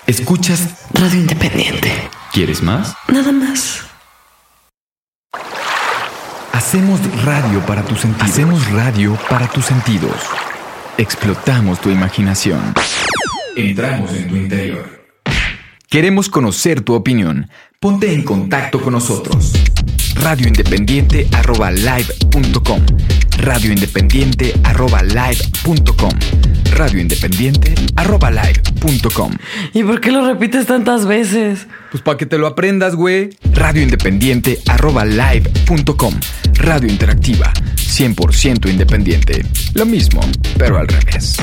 Escuchas Radio Independiente. ¿Quieres más? Nada más. Hacemos radio para tus sentidos. Hacemos radio para tus sentidos. Explotamos tu imaginación. Entramos en tu interior. Queremos conocer tu opinión. Ponte en contacto con nosotros. radioindependiente@live.com. radioindependiente@live.com. radioindependiente@live.com. ¿Y por qué lo repites tantas veces? Pues para que te lo aprendas, güey. radioindependiente@live.com. Radio interactiva, 100% independiente. Lo mismo, pero al revés.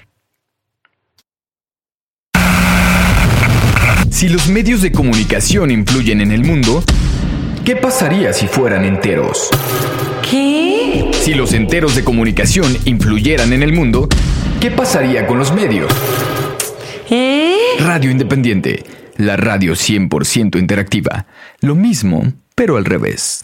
Si los medios de comunicación influyen en el mundo, ¿qué pasaría si fueran enteros? ¿Qué? Si los enteros de comunicación influyeran en el mundo, ¿qué pasaría con los medios? Radio Independiente, la radio 100% interactiva. Lo mismo, pero al revés.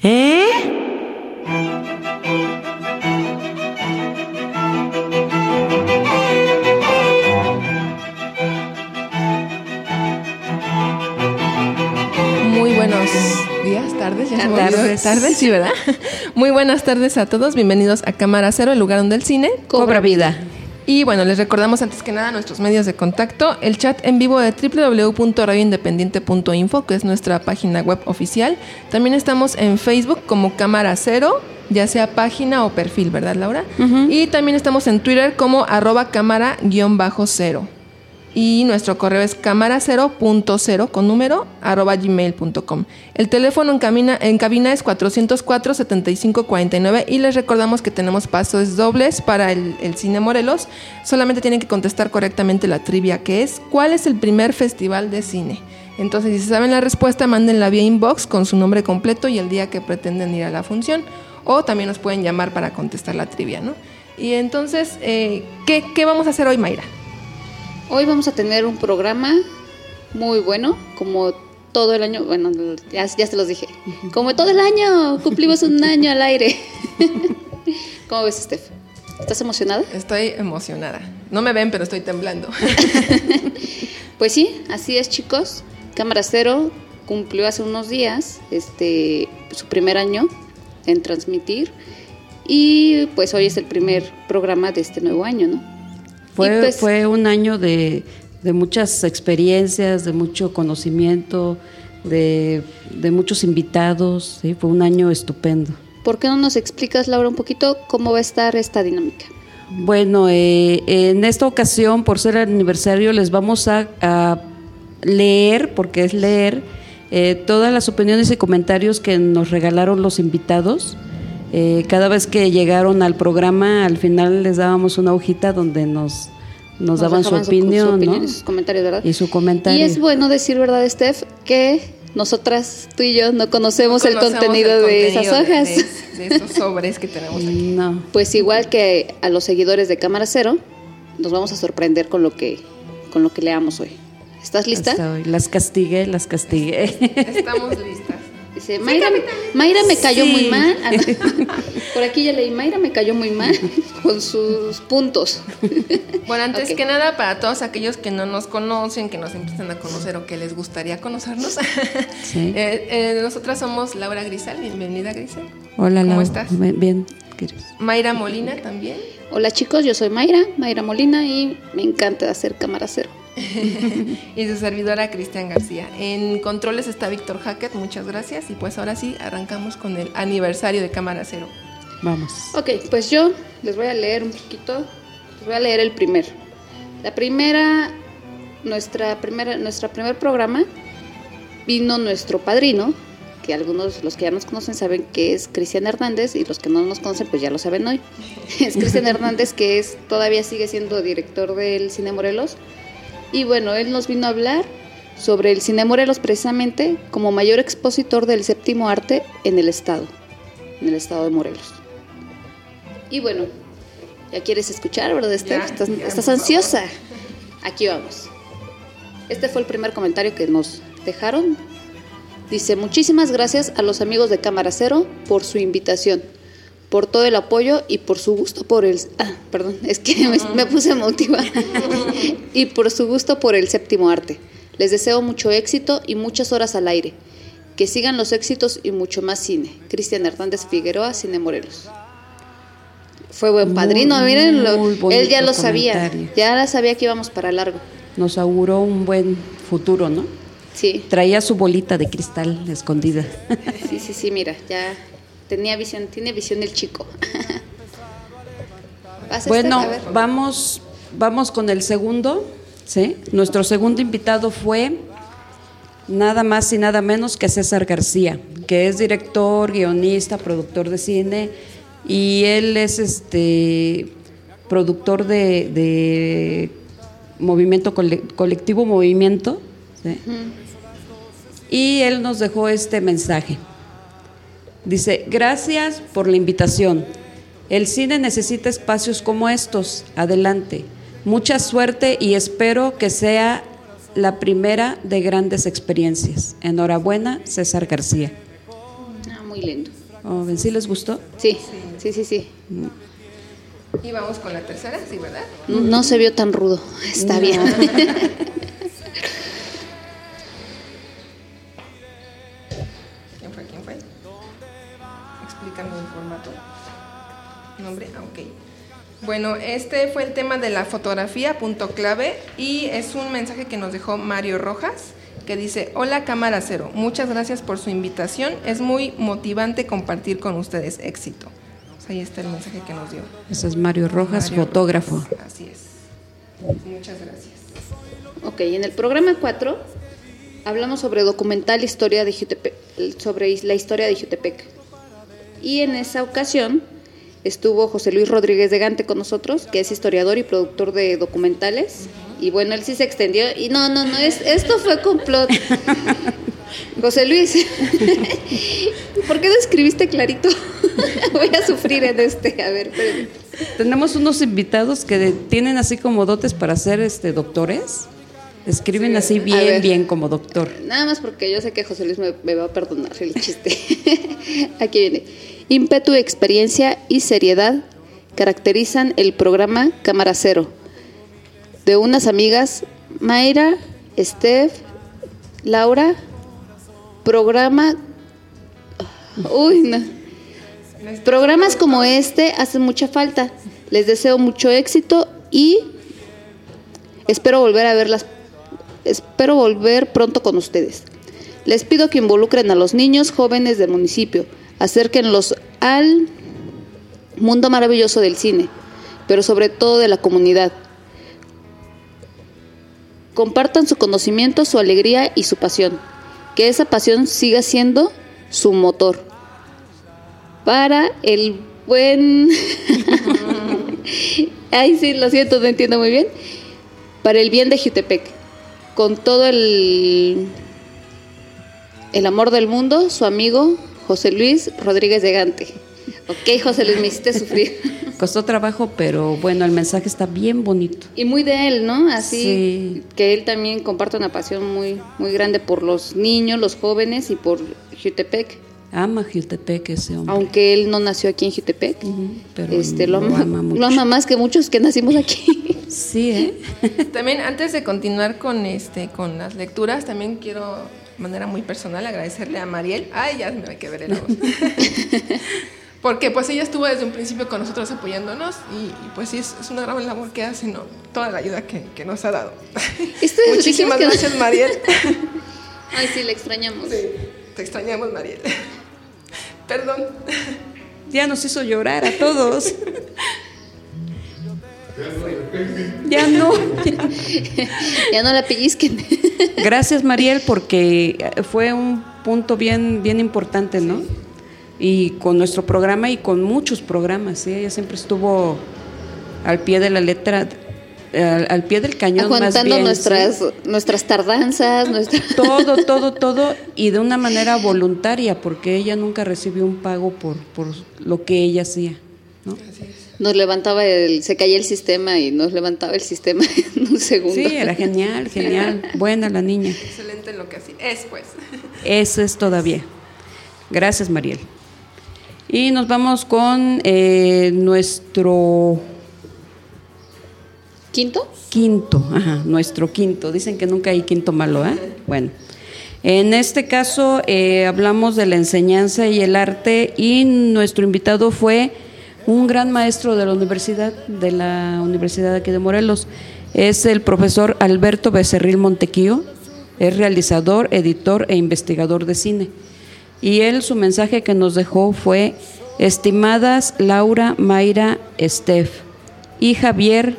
Muy buenos días, tardes, ya tardes, sí, ¿verdad? Muy buenas tardes a todos, bienvenidos a Cámara Cero, el lugar donde el cine Cobra vida. Y bueno, les recordamos antes que nada nuestros medios de contacto, el chat en vivo de www.radioindependiente.info, que es nuestra página web oficial. También estamos en Facebook como Cámara Cero, ya sea página o perfil, ¿verdad, Laura? Uh-huh. Y también estamos en Twitter como @cámara_0. Y nuestro correo es cámara0.0 con número @gmail.com. El teléfono en cabina es 404-7549 y les recordamos que tenemos pasos dobles para el Cine Morelos. Solamente tienen que contestar correctamente la trivia, que es ¿cuál es el primer festival de cine? Entonces, si saben la respuesta, mándenla vía inbox con su nombre completo y el día que pretenden ir a la función. O también nos pueden llamar para contestar la trivia, ¿no? Y entonces, ¿qué vamos a hacer hoy, Mayra? Hoy vamos a tener un programa muy bueno, como todo el año, bueno, ya se los dije, como todo el año, cumplimos un año al aire. ¿Cómo ves, Steph? ¿Estás emocionada? Estoy emocionada. No me ven, pero estoy temblando. Pues sí, así es, chicos. Cámara Cero cumplió hace unos días su primer año en transmitir y pues hoy es el primer programa de este nuevo año, ¿no? Fue un año de muchas experiencias, de mucho conocimiento, de muchos invitados, ¿sí? Fue un año estupendo. ¿Por qué no nos explicas, Laura, un poquito cómo va a estar esta dinámica? Bueno, en esta ocasión, por ser aniversario, les vamos a leer, porque es leer, todas las opiniones y comentarios que nos regalaron los invitados. Cada vez que llegaron al programa, al final les dábamos una hojita donde nos daban su opinión, ¿no? Y sus comentarios, ¿verdad? Y su comentario. Y es bueno decir, ¿verdad, Steph? Que nosotras, tú y yo, no conocemos el contenido de esas hojas. De esos sobres que tenemos aquí. No. Pues igual que a los seguidores de Cámara Cero, nos vamos a sorprender con lo que leamos hoy. ¿Estás lista? Las castigué. Estamos listas. Dice, Mayra me cayó muy mal. Por aquí ya leí, Mayra me cayó muy mal con sus puntos. Bueno, antes que nada, para todos aquellos que no nos conocen, que nos empiezan a conocer o que les gustaría conocernos, sí. Nosotras somos Laura Grisal. Bienvenida, Grisal. Hola, ¿Cómo Laura. estás? Bien. Mayra Molina también. Hola, chicos, yo soy Mayra Molina y me encanta hacer Cámara Cero. Y su servidora Cristian García. En controles está Víctor Hackett, muchas gracias. Y pues ahora sí, arrancamos con el aniversario de Cámara Cero. Vamos. Ok, pues yo les voy a leer un poquito. Les voy a leer el primero. Nuestra primer programa vino nuestro padrino, que algunos, los que ya nos conocen, saben que es Cristian Hernández, y los que no nos conocen, pues ya lo saben hoy. Es Cristian Hernández, que todavía sigue siendo director del Cine Morelos. Y bueno, él nos vino a hablar sobre el Cine Morelos precisamente como mayor expositor del séptimo arte en el estado de Morelos. Y bueno, ya quieres escuchar, ¿verdad, Steph? ¿Estás ansiosa? Aquí vamos. Este fue el primer comentario que nos dejaron. Dice, muchísimas gracias a los amigos de Cámara Cero por su invitación, por todo el apoyo y por su gusto por el... perdón, es que me puse emotiva. Y por su gusto por el séptimo arte. Les deseo mucho éxito y muchas horas al aire. Que sigan los éxitos y mucho más cine. Cristian Hernández Figueroa, Cine Morelos. Fue buen padrino, mírenlo. Él ya lo sabía. Ya sabía que íbamos para largo. Nos auguró un buen futuro, ¿no? Sí. Traía su bolita de cristal escondida. Sí, mira, ya tiene visión el chico. Bueno, vamos con el segundo, ¿sí? Nuestro segundo invitado fue nada más y nada menos que César García, que es director, guionista, productor de cine, y él es productor de Movimiento Colectivo Movimiento, ¿sí? Y él nos dejó este mensaje. Dice: gracias por la invitación. El cine necesita espacios como estos. Adelante. Mucha suerte y espero que sea la primera de grandes experiencias. Enhorabuena, César García. Muy lindo. ¿Sí les gustó? Sí. Y vamos con la tercera, ¿sí, verdad? No se vio tan rudo. Está bien. ¿Quién fue? Explicando el formato. Nombre, ok. Bueno, este fue el tema de la fotografía, punto clave, y es un mensaje que nos dejó Mario Rojas, que dice: hola Cámara Cero, muchas gracias por su invitación, es muy motivante compartir con ustedes, éxito. Pues ahí está el mensaje que nos dio. Ese es Mario Rojas, fotógrafo. Rojas. Así es. Muchas gracias. Ok, en el programa 4 hablamos sobre documental historia de Jutepec, sobre la historia de Jutepec. Y en esa ocasión estuvo José Luis Rodríguez de Gante con nosotros, que es historiador y productor de documentales. Y bueno, él sí se extendió. Y no, esto fue complot. José Luis, ¿por qué no escribiste clarito? Voy a sufrir en A ver, espérenme. Tenemos unos invitados que tienen así como dotes para ser doctores. Escriben así bien como doctor. Nada más porque yo sé que José Luis me va a perdonar el chiste. Aquí viene. Ímpetu, experiencia y seriedad caracterizan el programa Cámara Cero, de unas amigas, Mayra, Steph, Laura. Programas como este hacen mucha falta. Les deseo mucho éxito y espero volver pronto con ustedes. Les pido que involucren a los niños jóvenes del municipio, acérquenlos al mundo maravilloso del cine, pero sobre todo de la comunidad. Compartan su conocimiento, su alegría y su pasión. Que esa pasión siga siendo su motor. Para el buen... Ay, sí, lo siento, no entiendo muy bien. Para el bien de Jutepec. Con todo el amor del mundo, su amigo José Luis Rodríguez de Gante. Ok, José Luis, me hiciste sufrir. Costó trabajo, pero bueno, el mensaje está bien bonito. Y muy de él, ¿no? Así sí. Que él también comparte una pasión muy, muy grande por los niños, los jóvenes y por Jutepec. Ama Jutepec ese hombre. Aunque él no nació aquí en Jutepec, pero lo ama más que muchos que nacimos aquí. Sí, También antes de continuar con las lecturas, también quiero de manera muy personal agradecerle a Mariel. Ay, ya me hay que ver el voz. Porque pues ella estuvo desde un principio con nosotros apoyándonos y pues sí, es una gran labor que hace, ¿no? Toda la ayuda que nos ha dado. Muchísimas gracias, Mariel. Ay, sí, le extrañamos. Sí, te extrañamos, Mariel. Perdón. Ya nos hizo llorar a todos. Ya no. Ya no la pellizquen. Gracias, Mariel, porque fue un punto bien importante, ¿no? Y con nuestro programa y con muchos programas, ¿sí? Ella siempre estuvo al pie de la letra, al pie del cañón, aguantando más bien, nuestras tardanzas, todo, y de una manera voluntaria, porque ella nunca recibió un pago por lo que ella hacía, ¿no? Nos levantaba se caía el sistema y nos levantaba el sistema en un segundo. Sí, era genial, buena la niña. Excelente en lo que hacía. Eso es todavía. Gracias, Mariel. Y nos vamos con nuestro ¿Quinto? Quinto, nuestro quinto. Dicen que nunca hay quinto malo, ¿eh? Bueno, en este caso hablamos de la enseñanza y el arte, y nuestro invitado fue un gran maestro de la universidad de aquí de Morelos. Es el profesor Alberto Becerril Montequío. Es realizador, editor e investigador de cine. Y su mensaje que nos dejó fue: estimadas Laura, Mayra, Steph y Javier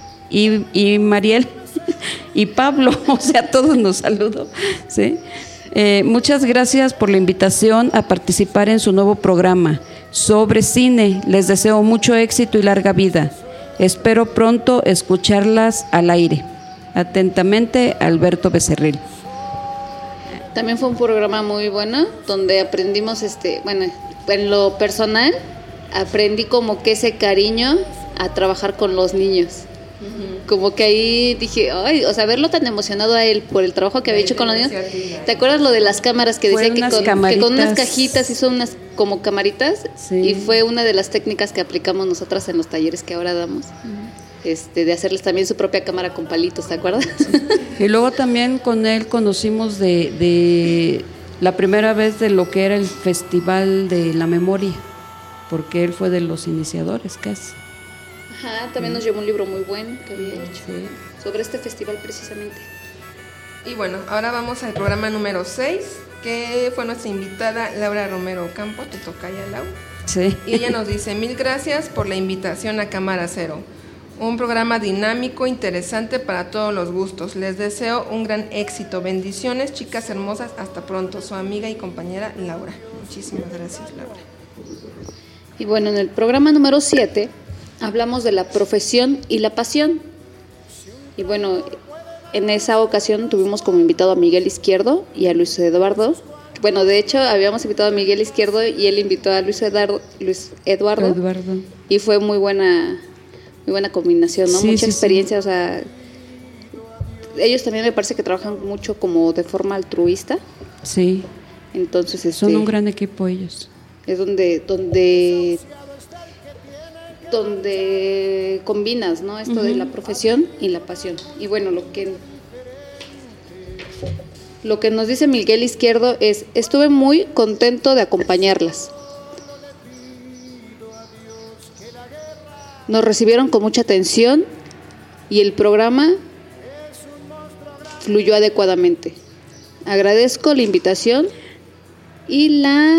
y Mariel y Pablo, o sea, todos nos saludó, ¿sí? Muchas gracias por la invitación a participar en su nuevo programa sobre cine. Les deseo mucho éxito y larga vida. Espero pronto escucharlas al aire. Atentamente, Alberto Becerril. También fue un programa muy bueno donde aprendimos, bueno, en lo personal aprendí como que ese cariño a trabajar con los niños. Como que ahí dije, ay, o sea, verlo tan emocionado a él por el trabajo que había hecho con los niños. ¿Te acuerdas lo de las cámaras que decía que con unas cajitas hizo unas como camaritas? Sí. Y fue una de las técnicas que aplicamos nosotras en los talleres que ahora damos. De hacerles también su propia cámara con palitos, ¿te acuerdas? Y luego también con él conocimos de la primera vez de lo que era el Festival de la Memoria, porque él fue de los iniciadores casi. Ajá, también nos llevó un libro muy bueno que había hecho sobre este festival precisamente. Y bueno, ahora vamos al programa número 6, que fue nuestra invitada Laura Romero Campos, te toca ya, Lau. Sí. Y ella nos dice: 1000 gracias por la invitación a Cámara Cero. Un programa dinámico, interesante para todos los gustos. Les deseo un gran éxito. Bendiciones, chicas hermosas. Hasta pronto. Su amiga y compañera Laura. Muchísimas gracias, Laura. Y bueno, en el programa número 7 hablamos de la profesión y la pasión. Y bueno, en esa ocasión tuvimos como invitado a Miguel Izquierdo y a Luis Eduardo. Bueno, de hecho, habíamos invitado a Miguel Izquierdo y él invitó a Luis Eduardo. Y fue muy buena combinación, ¿no? Mucha experiencia, sí. O sea, ellos también me parece que trabajan mucho como de forma altruista. Sí. Entonces, son un gran equipo ellos. Es donde combinas, ¿no? Esto de la profesión y la pasión. Y bueno, lo que nos dice Miguel Izquierdo es: estuve muy contento de acompañarlas. Nos recibieron con mucha atención y el programa fluyó adecuadamente. Agradezco la invitación y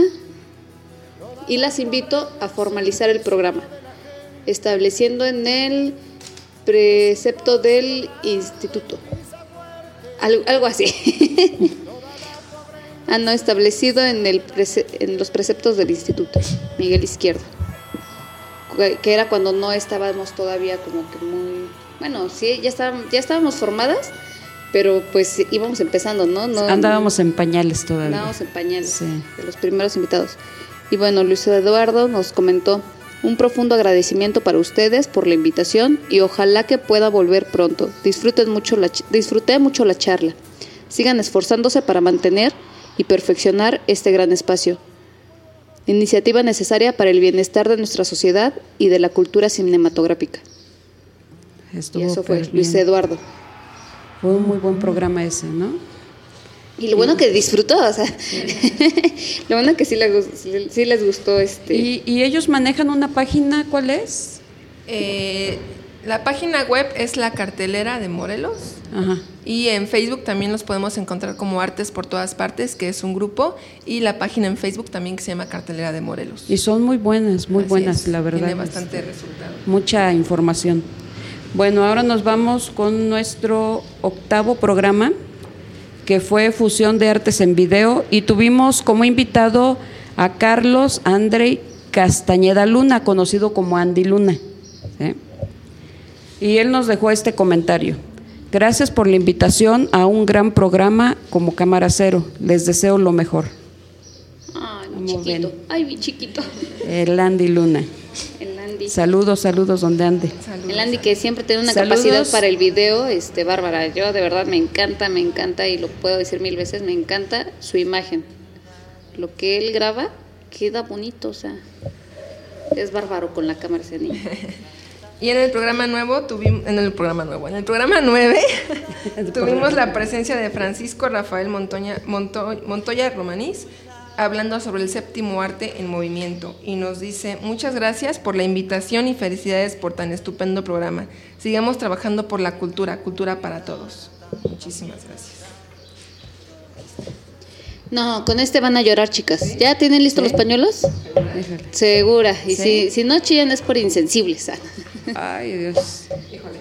las invito a formalizar el programa, estableciendo en el precepto del instituto. Algo así. No, establecido en los preceptos del instituto. Miguel Izquierdo. Que era cuando no estábamos todavía como que muy... Bueno, sí, ya estábamos formadas, pero pues íbamos empezando, ¿no? Andábamos en pañales todavía. Andábamos en pañales, sí. De los primeros invitados. Y bueno, Luis Eduardo nos comentó: un profundo agradecimiento para ustedes por la invitación y ojalá que pueda volver pronto. Disfruté mucho la charla. Sigan esforzándose para mantener y perfeccionar este gran espacio. Iniciativa necesaria para el bienestar de nuestra sociedad y de la cultura cinematográfica. Y eso fue Luis Eduardo. Fue un muy buen programa ese, ¿no? Y lo bueno que disfrutó, o sea, lo bueno que sí les gustó. ¿Y ellos manejan una página? ¿Cuál es? La página web es La Cartelera de Morelos. Ajá. Y en Facebook también los podemos encontrar como Artes por Todas Partes, que es un grupo, y la página en Facebook también que se llama Cartelera de Morelos. Y son muy buenas, la verdad. Tiene bastante resultado. Mucha información. Bueno, ahora nos vamos con nuestro 8º programa, que fue Fusión de Artes en Video, y tuvimos como invitado a Carlos Andrei Castañeda Luna, conocido como Andy Luna, ¿sí? Y él nos dejó este comentario: gracias por la invitación a un gran programa como Cámara Cero, les deseo lo mejor. Ay, mi chiquito, mi chiquito. El Andy Luna. El Andy. Saludos, donde ande. El Andy, que siempre tiene una capacidad para el video, bárbara. Yo de verdad me encanta, y lo puedo decir 1000 veces, me encanta su imagen. Lo que él graba queda bonito, o sea, es bárbaro con la cámara ese niño. Y en el programa nuevo en el programa 9 tuvimos la presencia de Francisco Rafael Montoya Romanís, hablando sobre el séptimo arte en movimiento, y nos dice: muchas gracias por la invitación y felicidades por tan estupendo programa. Sigamos trabajando por la cultura para todos. Muchísimas gracias. No, con este van a llorar, chicas. ¿Ya tienen listos los pañuelos? Segura. Y si no chillan es por insensibles. Ay, Dios. Híjole.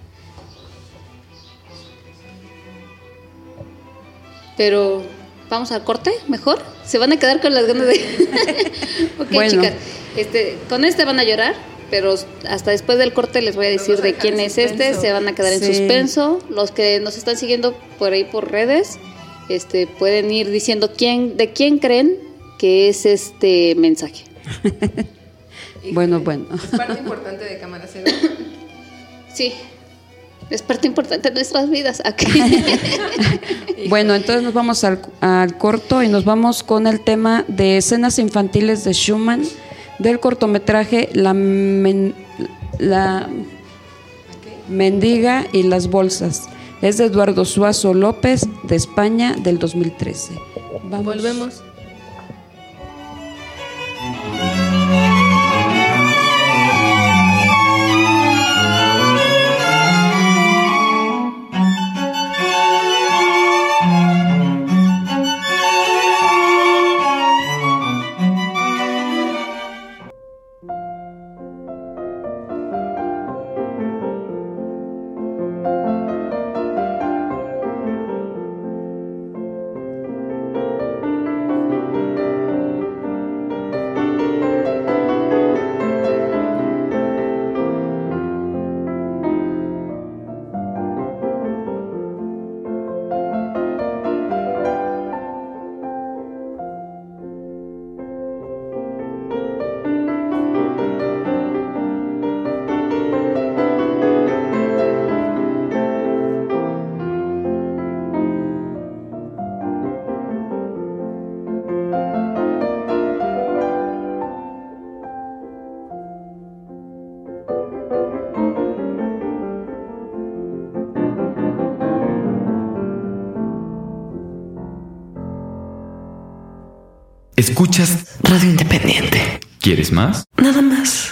Pero vamos al corte, mejor. Se van a quedar con las ganas de... Ok, bueno. Chicas, con este van a llorar, pero hasta después del corte les voy a decir de quién es este. Se van a quedar en suspenso. Los que nos están siguiendo por ahí por redes, pueden ir diciendo de quién creen que es este mensaje. Bueno. Es parte importante de Cámara Cero. Sí, es parte importante de nuestras vidas. Bueno, entonces nos vamos al corto y nos vamos con el tema de escenas infantiles de Schumann del cortometraje La Mendiga y las bolsas. Es de Eduardo Suazo López, de España, del 2013. Vamos. Volvemos. Escuchas Radio Independiente. ¿Quieres más? Nada más.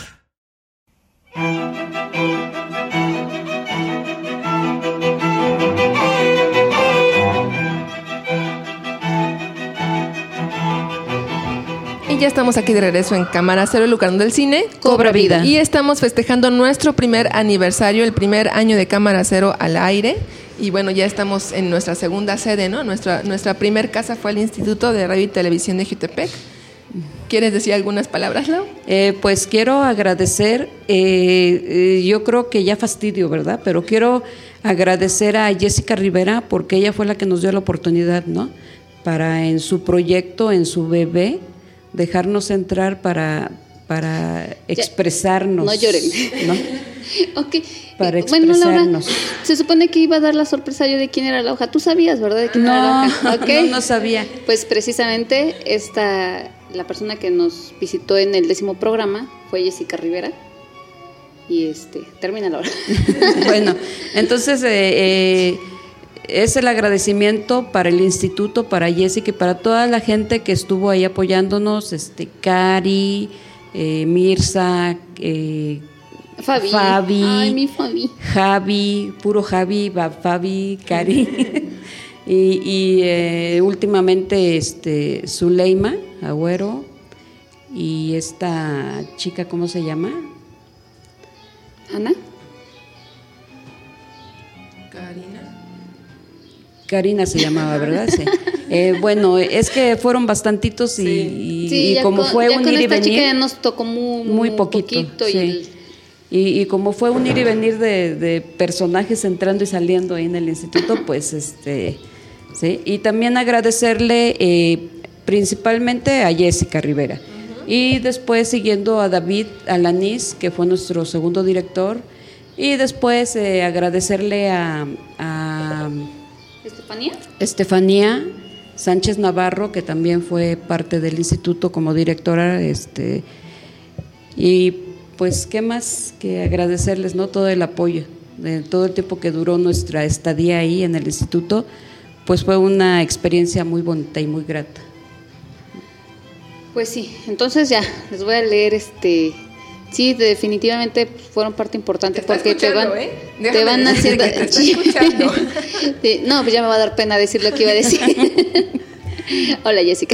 Y ya estamos aquí de regreso en Cámara Cero, el lugar donde el cine cobra vida. Y estamos festejando nuestro primer aniversario, el primer año de Cámara Cero al aire. Y bueno, ya estamos en nuestra segunda sede, ¿no? Nuestra primer casa fue el Instituto de Radio y Televisión de Jutepec. ¿Quieres decir algunas palabras, Lau? Pues quiero agradecer, yo creo que ya fastidio, ¿verdad? Pero quiero agradecer a Jessica Rivera porque ella fue la que nos dio la oportunidad, ¿no? Para en su proyecto, en su bebé, dejarnos entrar para expresarnos. No lloren. ¿No? Okay. Para expresarnos. Bueno, Laura, se supone que iba a dar la sorpresa yo de quién era la hoja. ¿Tú sabías, verdad, de quién era la hoja? Okay. No sabía. Pues precisamente la persona que nos visitó en el 10º programa fue Jessica Rivera. Y termina la hora. Bueno, entonces es el agradecimiento para el instituto, para Jessica y para toda la gente que estuvo ahí apoyándonos, Cari, Mirza, Fabi. Ay, mi Fabi. Javi, puro Javi, Fabi, Cari. y últimamente Zuleima Agüero y esta chica, ¿cómo se llama? ¿Ana? Karina se llamaba, ¿verdad? Sí. Bueno, es que fueron bastantitos y como fue un ir y venir. Chica ya nos tocó muy poquito sí. Y como fue un ir y venir de personajes entrando y saliendo ahí en el instituto, pues sí. Y también agradecerle principalmente a Jessica Rivera. Uh-huh. Y después siguiendo a David Alanís, que fue nuestro segundo director. Y después agradecerle a Estefanía Sánchez Navarro, que también fue parte del instituto como directora, y pues qué más que agradecerles, ¿no? Todo el apoyo, de todo el tiempo que duró nuestra estadía ahí en el instituto, pues fue una experiencia muy bonita y muy grata. Pues sí, entonces ya, les voy a leer Sí, definitivamente fueron parte importante porque te van haciendo. Sí. No, pues ya me va a dar pena decir lo que iba a decir. Hola, Jessica.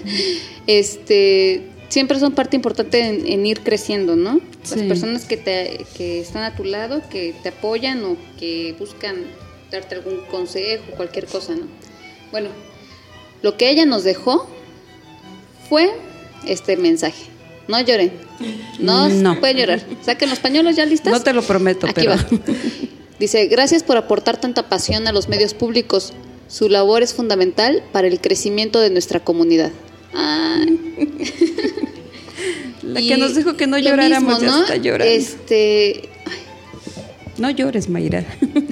Siempre son parte importante en ir creciendo, ¿no? Las personas que están a tu lado, que te apoyan o que buscan darte algún consejo, cualquier cosa, ¿no? Bueno, lo que ella nos dejó fue este mensaje. No lloren. No pueden llorar. Saquen los pañuelos, ¿ya listas? No te lo prometo, Aquí pero va. Dice, gracias por aportar tanta pasión a los medios públicos. Su labor es fundamental para el crecimiento de nuestra comunidad. La que nos dijo que no lloráramos ya está llorando. No llores, Mayra.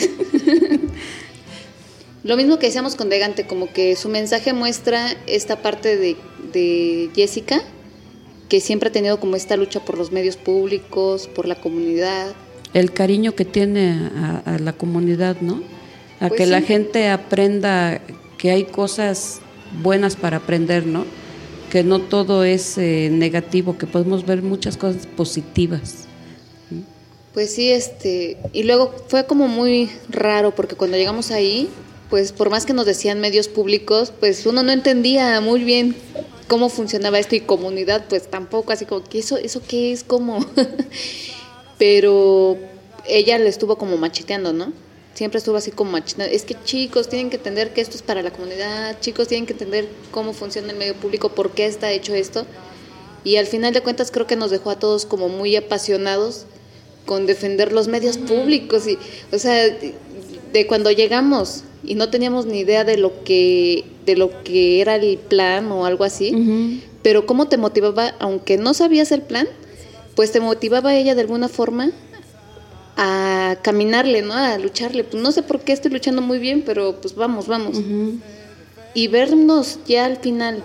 Lo mismo que decíamos con Degante, como que su mensaje muestra esta parte de Jessica, que siempre ha tenido como esta lucha por los medios públicos, por la comunidad. El cariño que tiene a la comunidad, ¿no? A Pues que sí. la gente aprenda que hay cosas buenas para aprender, ¿no? Que no todo es negativo, que podemos ver muchas cosas positivas. Pues sí, y luego fue como muy raro porque cuando llegamos ahí, pues por más que nos decían medios públicos, pues uno no entendía muy bien cómo funcionaba esto y comunidad, pues tampoco, así como que eso qué es, cómo. Pero ella le estuvo como macheteando, ¿no? Siempre estuvo así como macheteando. Es que chicos tienen que entender que esto es para la comunidad, chicos tienen que entender cómo funciona el medio público, por qué está hecho esto. Y al final de cuentas creo que nos dejó a todos como muy apasionados con defender los medios públicos. Y, o sea, de cuando llegamos y no teníamos ni idea de lo que era el plan o algo así, pero cómo te motivaba, aunque no sabías el plan, pues te motivaba ella de alguna forma a caminarle, ¿no? A lucharle. Pues no sé por qué estoy luchando muy bien, pero pues vamos. Y vernos ya al final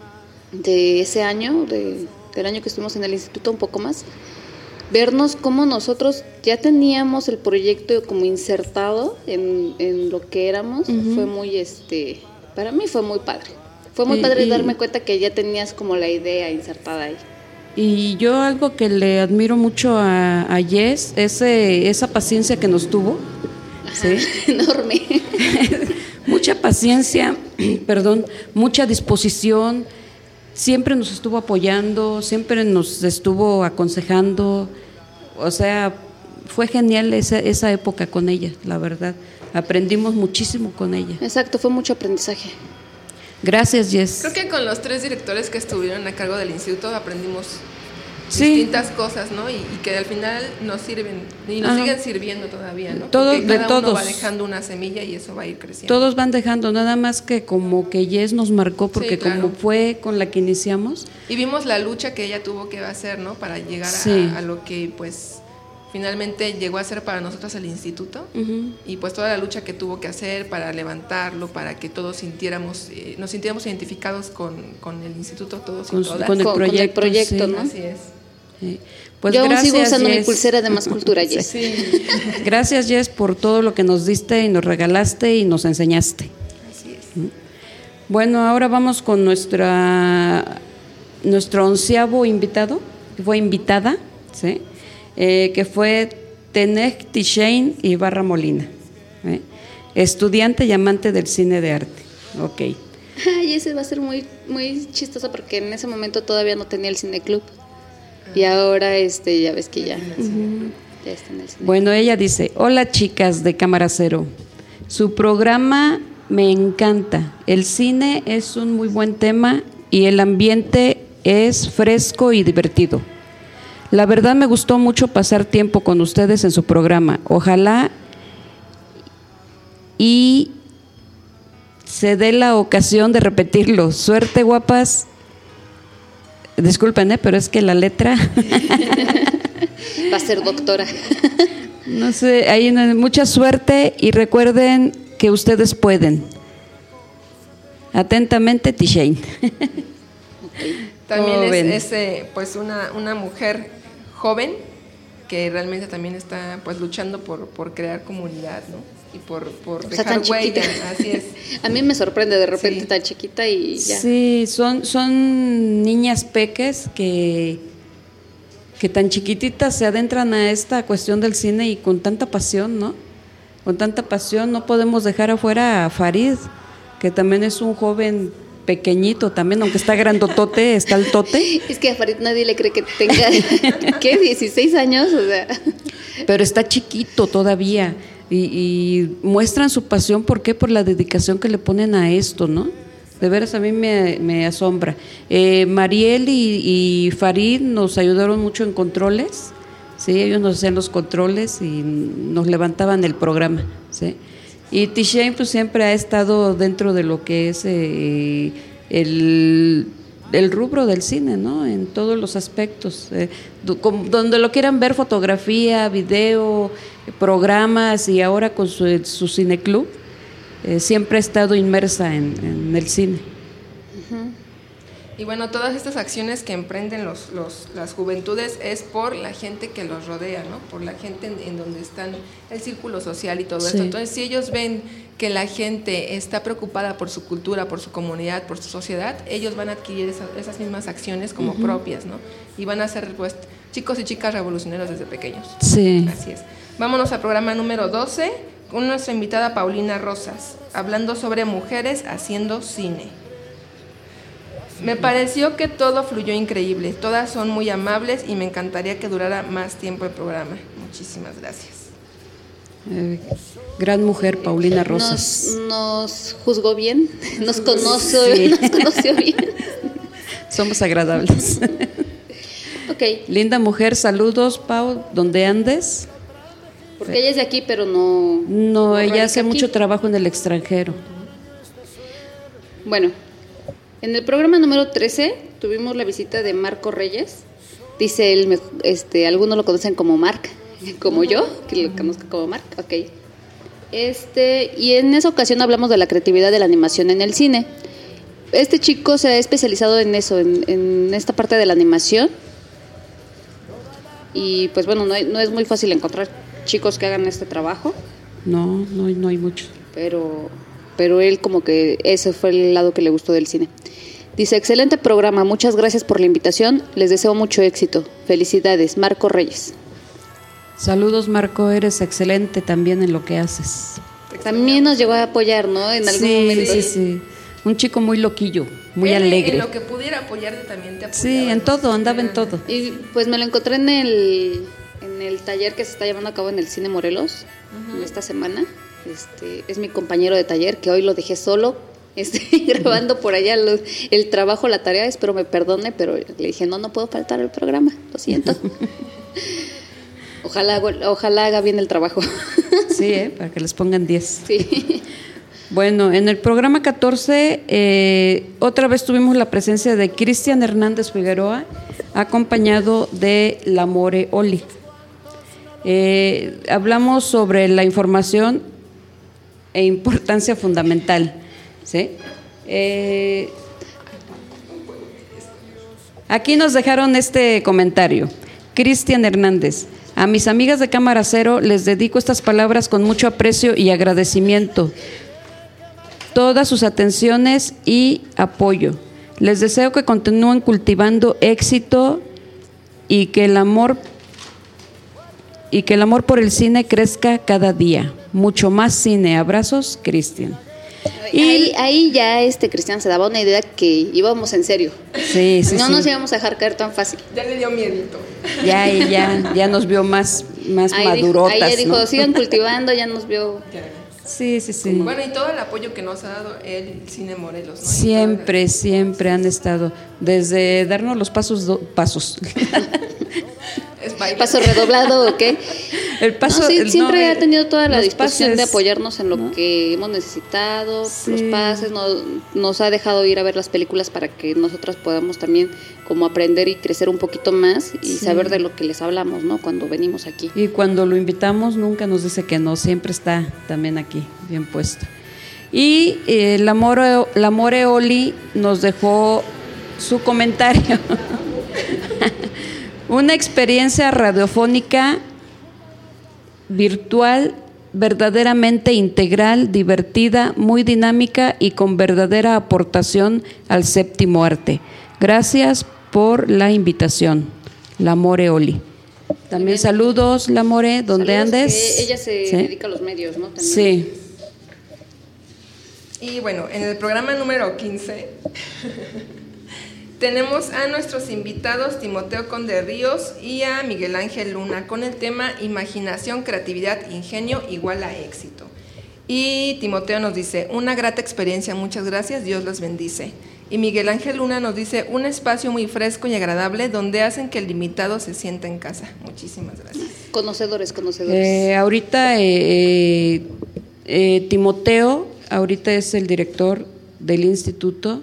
de ese año, del año que estuvimos en el instituto, un poco más, vernos cómo nosotros ya teníamos el proyecto como insertado en lo que éramos, fue muy, para mí fue muy padre. Fue muy padre darme cuenta que ya tenías como la idea insertada ahí. Y yo algo que le admiro mucho a Jess, esa paciencia que nos tuvo. Ajá, ¿sí? Enorme. Mucha paciencia, mucha disposición. Siempre nos estuvo apoyando, siempre nos estuvo aconsejando. O sea, fue genial esa época con ella, la verdad. Aprendimos muchísimo con ella. Exacto, fue mucho aprendizaje. Gracias, Jess. Creo que con los 3 directores que estuvieron a cargo del instituto aprendimos distintas cosas, ¿no? Y que al final nos sirven y nos siguen sirviendo todavía, ¿no? Porque cada uno va dejando una semilla y eso va a ir creciendo. Todos van dejando, nada más que como que Jess nos marcó porque sí, claro, como fue con la que iniciamos. Y vimos la lucha que ella tuvo que hacer, ¿no? Para llegar a lo que pues finalmente llegó a ser para nosotros el instituto, y pues toda la lucha que tuvo que hacer para levantarlo, para que todos nos sintiéramos identificados con el instituto, todos y todas. Con el proyecto, sí, ¿no? Así es. Sí. Pues yo aún sigo usando Jess, mi pulsera de Más Cultura, Jess. Sí. Gracias, Jess, por todo lo que nos diste y nos regalaste y nos enseñaste. Así es. Bueno, ahora vamos con nuestro 11º invitado, que fue invitada, ¿sí? Que fue Tenec Tishain Ibarra Molina, estudiante y amante del cine de arte. Ok. Ay, ese va a ser muy, muy chistoso porque en ese momento todavía no tenía el cineclub. Y ahora ya ves que ya está en el cine. Bueno, ella dice: hola chicas de Cámara Cero, su programa me encanta, el cine es un muy buen tema y el ambiente es fresco y divertido. La verdad me gustó mucho pasar tiempo con ustedes en su programa. Ojalá y se dé la ocasión de repetirlo. Suerte, guapas. Disculpen, pero es que la letra va a ser doctora. No sé, hay mucha suerte y recuerden que ustedes pueden. Atentamente, Tishain. También es pues una mujer joven que realmente también está pues luchando por crear comunidad, ¿no? Y por O sea, dejar tan huella, chiquita. así es. A mí me sorprende de repente Sí. tan chiquita y ya. Sí, son niñas peques que tan chiquititas se adentran a esta cuestión del cine y con tanta pasión, ¿no? Con tanta pasión. No podemos dejar afuera a Farid, que también es un joven pequeñito también, aunque está grandotote, está el tote, Es que a Farid nadie le cree que tenga, ¿qué? 16 años, o sea. pero está chiquito todavía y muestran su pasión. ¿Por qué? Por la dedicación que le ponen a esto, ¿no? De veras a mí me asombra. Mariel y Farid nos ayudaron mucho en controles, ¿sí? Ellos nos hacían los controles y nos levantaban el programa, ¿sí? Y Tishain pues siempre ha estado dentro de lo que es el rubro del cine, ¿no? En todos los aspectos, donde lo quieran ver, fotografía, video, programas, y ahora con su cineclub, siempre ha estado inmersa en el cine. Y bueno, todas estas acciones que emprenden las juventudes es por la gente que los rodea, ¿no? Por la gente en donde están, el círculo social y todo Sí. esto. Entonces, si ellos ven que la gente está preocupada por su cultura, por su comunidad, por su sociedad, ellos van a adquirir esas mismas acciones como propias, ¿no? Y van a ser, pues, chicos y chicas revolucionarios desde pequeños. Sí. Así es. Vámonos al programa número 12 con nuestra invitada Paulina Rosas, hablando sobre mujeres haciendo cine. Me pareció que todo fluyó increíble, todas son muy amables y me encantaría que durara más tiempo el programa. Muchísimas gracias. Gran mujer, Paulina Rosas. Nos juzgó bien, nos conoció, Sí. nos conoció bien. Somos agradables. Ok, Linda mujer, saludos, Pau, donde andes. porque ella es de aquí, pero no... No, ella radica hace aquí. mucho trabajo en el extranjero. Bueno, en el programa número 13 tuvimos la visita de Marco Reyes. Dice él, algunos lo conocen como Marc, como yo, que lo conozco como Marc, ok. Y en esa ocasión hablamos de la creatividad de la animación en el cine. Este chico se ha especializado en eso, en esta parte de la animación. Y pues bueno, no es muy fácil encontrar chicos que hagan este trabajo, No hay mucho. pero él como que ese fue el lado que le gustó del cine. Dice, excelente programa, muchas gracias por la invitación, les deseo mucho éxito. Felicidades, Marco Reyes. Saludos, Marco, eres excelente también en lo que haces. También nos llegó a apoyar, ¿no? En algún Sí, momento. sí. Un chico muy loquillo, muy Él, alegre. En lo que pudiera apoyarte también te apoyaba. Sí, en todo, andaba en todo. Y pues me lo encontré en el taller que se está llevando a cabo en el Cine Morelos en esta semana. Es mi compañero de taller, que hoy lo dejé solo, grabando por allá el trabajo, la tarea. Espero me perdone, pero le dije, no puedo faltar al programa, lo siento. Ojalá haga bien el trabajo. Sí, para que les pongan 10. Sí. Bueno, en el programa 14 otra vez tuvimos la presencia de Cristian Hernández Figueroa, acompañado de L'Amore Oli. Hablamos sobre la información e importancia fundamental, ¿sí? Aquí nos dejaron este comentario. Cristian Hernández: a mis amigas de Cámara Cero les dedico estas palabras con mucho aprecio y agradecimiento. Todas sus atenciones y apoyo. Les deseo que continúen cultivando éxito y que el amor por el cine crezca cada día. Mucho más cine. Abrazos, Cristian. Y ahí ya Cristian se daba una idea que íbamos en serio. Sí, sí, No sí. nos íbamos a dejar caer tan fácil. Ya le dio miedito. Ya nos vio más madurotas, ahí ya dijo, ¿no? sigan cultivando, ya nos vio. Sí. Bueno, y todo el apoyo que nos ha dado el Cine Morelos, ¿no? Siempre han estado, desde darnos los pasos. Es bailar. Paso redoblado, ¿ok? El paso, siempre ha tenido toda la los disposición de pases, apoyarnos en lo ¿no? que hemos necesitado, Sí. los pases, nos ha dejado ir a ver las películas para que nosotras podamos también como aprender y crecer un poquito más y saber de lo que les hablamos, ¿no? Cuando venimos aquí. Y cuando lo invitamos nunca nos dice que no, siempre está también aquí, bien puesto. Y L'Amore Oli nos dejó su comentario. Una experiencia radiofónica virtual verdaderamente integral, divertida, muy dinámica y con verdadera aportación al séptimo arte. Gracias por la invitación. La More Oli. También saludos, La More, donde andes. Ella se dedica a los medios, ¿no? También. Sí. Y bueno, en el programa número 15 tenemos a nuestros invitados Timoteo Conde Ríos y a Miguel Ángel Luna con el tema Imaginación, Creatividad, Ingenio igual a éxito. Y Timoteo nos dice, una grata experiencia, muchas gracias, Dios los bendice. Y Miguel Ángel Luna nos dice, un espacio muy fresco y agradable donde hacen que el invitado se sienta en casa. Muchísimas gracias. Conocedores. Ahorita Timoteo, ahorita es el director del instituto.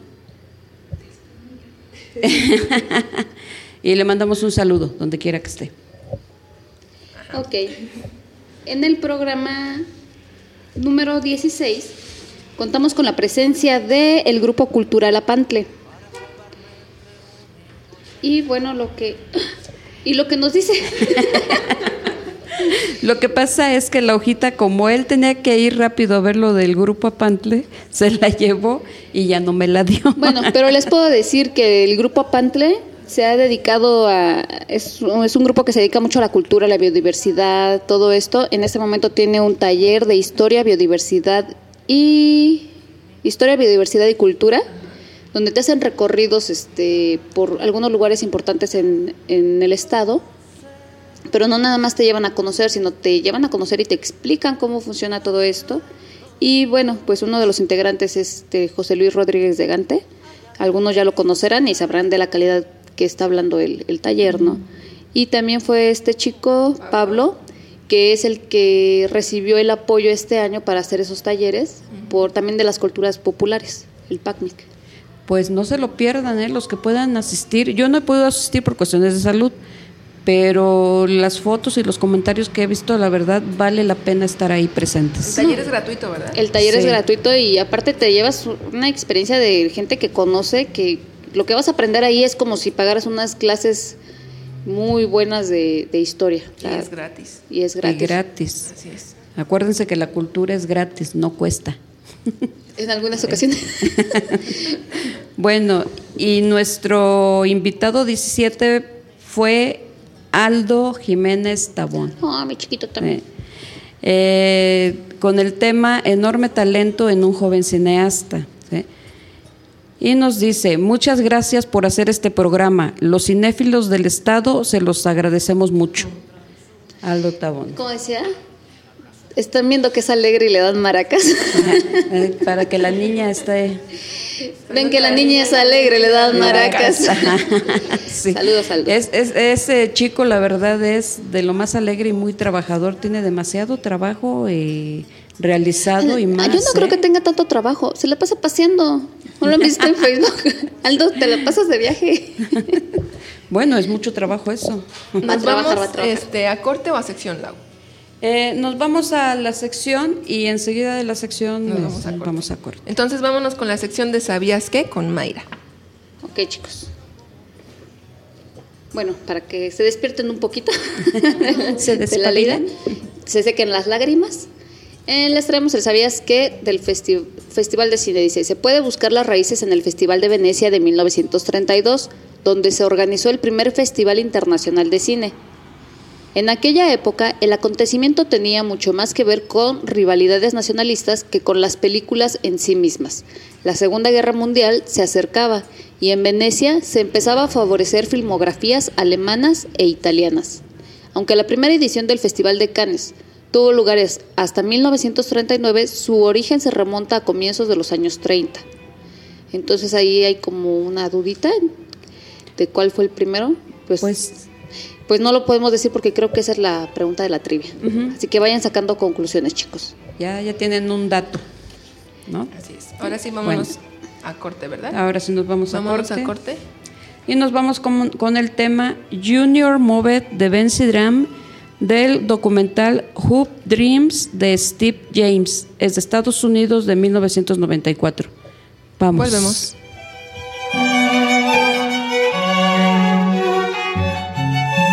Y le mandamos un saludo donde quiera que esté. Ok. En el programa número 16 contamos con la presencia del Grupo Cultural Apantle. Y bueno, lo que nos dice. Lo que pasa es que la hojita, como él tenía que ir rápido a ver lo del Grupo Apantle, se la llevó y ya no me la dio. Bueno, pero les puedo decir que el Grupo Apantle se ha dedicado es un grupo que se dedica mucho a la cultura, a la biodiversidad, todo esto. En este momento tiene un taller de historia, biodiversidad y cultura, donde te hacen recorridos por algunos lugares importantes en el estado. Pero no nada más te llevan a conocer, sino te llevan a conocer y te explican cómo funciona todo esto. Y bueno, pues uno de los integrantes es José Luis Rodríguez de Gante. Algunos ya lo conocerán y sabrán de la calidad que está hablando el taller, ¿no? Y también fue este chico, Pablo, que es el que recibió el apoyo este año para hacer esos talleres, también de las culturas populares, el PACMIC. Pues no se lo pierdan, los que puedan asistir. Yo no he podido asistir por cuestiones de salud, pero las fotos y los comentarios que he visto, la verdad, vale la pena estar ahí presentes. El taller es gratuito, ¿verdad? El taller es gratuito y aparte te llevas una experiencia de gente que conoce, que lo que vas a aprender ahí es como si pagaras unas clases muy buenas de historia. Y es gratis. Y gratis. Así es. Acuérdense que la cultura es gratis, no cuesta. En algunas ocasiones. Bueno, y nuestro invitado 17 fue Aldo Jiménez Tabón. Mi chiquito también. Con el tema Enorme talento en un joven cineasta. ¿Sí? Y nos dice, muchas gracias por hacer este programa. Los cinéfilos del Estado se los agradecemos mucho. Aldo Tabón. ¿Cómo decía? Están viendo que es alegre y le dan maracas. Para que la niña esté... Ven que la niña es alegre, le dan maracas. Sí. Saludos, Aldo. Ese chico, la verdad, es de lo más alegre y muy trabajador. Tiene demasiado trabajo realizado y más. Yo no creo que tenga tanto trabajo. Se la pasa paseando. ¿No lo han visto en Facebook? Aldo, te la pasas de viaje. Bueno, es mucho trabajo eso. ¿Nos vamos a corte o a sección, Lau? Nos vamos a la sección y enseguida de la sección vamos a corte. Entonces vámonos con la sección de ¿Sabías qué? Con Mayra. Ok, chicos. Bueno, para que se despierten un poquito de la leída, se sequen las lágrimas. Les traemos el ¿Sabías qué? Del Festival de Cine. Dice, se puede buscar las raíces en el Festival de Venecia de 1932, donde se organizó el primer Festival Internacional de Cine. En aquella época, el acontecimiento tenía mucho más que ver con rivalidades nacionalistas que con las películas en sí mismas. La Segunda Guerra Mundial se acercaba y en Venecia se empezaba a favorecer filmografías alemanas e italianas. Aunque la primera edición del Festival de Cannes tuvo lugares hasta 1939, su origen se remonta a comienzos de los años 30. Entonces ahí hay como una dudita de cuál fue el primero. Pues no lo podemos decir porque creo que esa es la pregunta de la trivia. Así que vayan sacando conclusiones, chicos. Ya tienen un dato, ¿no? Así es. Ahora sí vámonos a corte, ¿verdad? Ahora sí nos vamos a corte. Y nos vamos con el tema Junior Moved de Ben Sidram del documental Hoop Dreams de Steve James. Es de Estados Unidos de 1994. Vamos. Volvemos.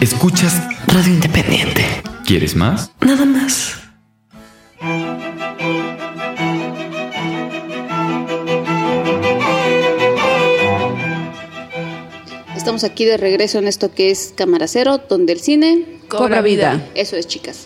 Escuchas Radio Independiente. ¿Quieres más? Nada más. Estamos aquí de regreso en esto que es Cámara Cero, donde el cine Cobra vida. Eso es, chicas.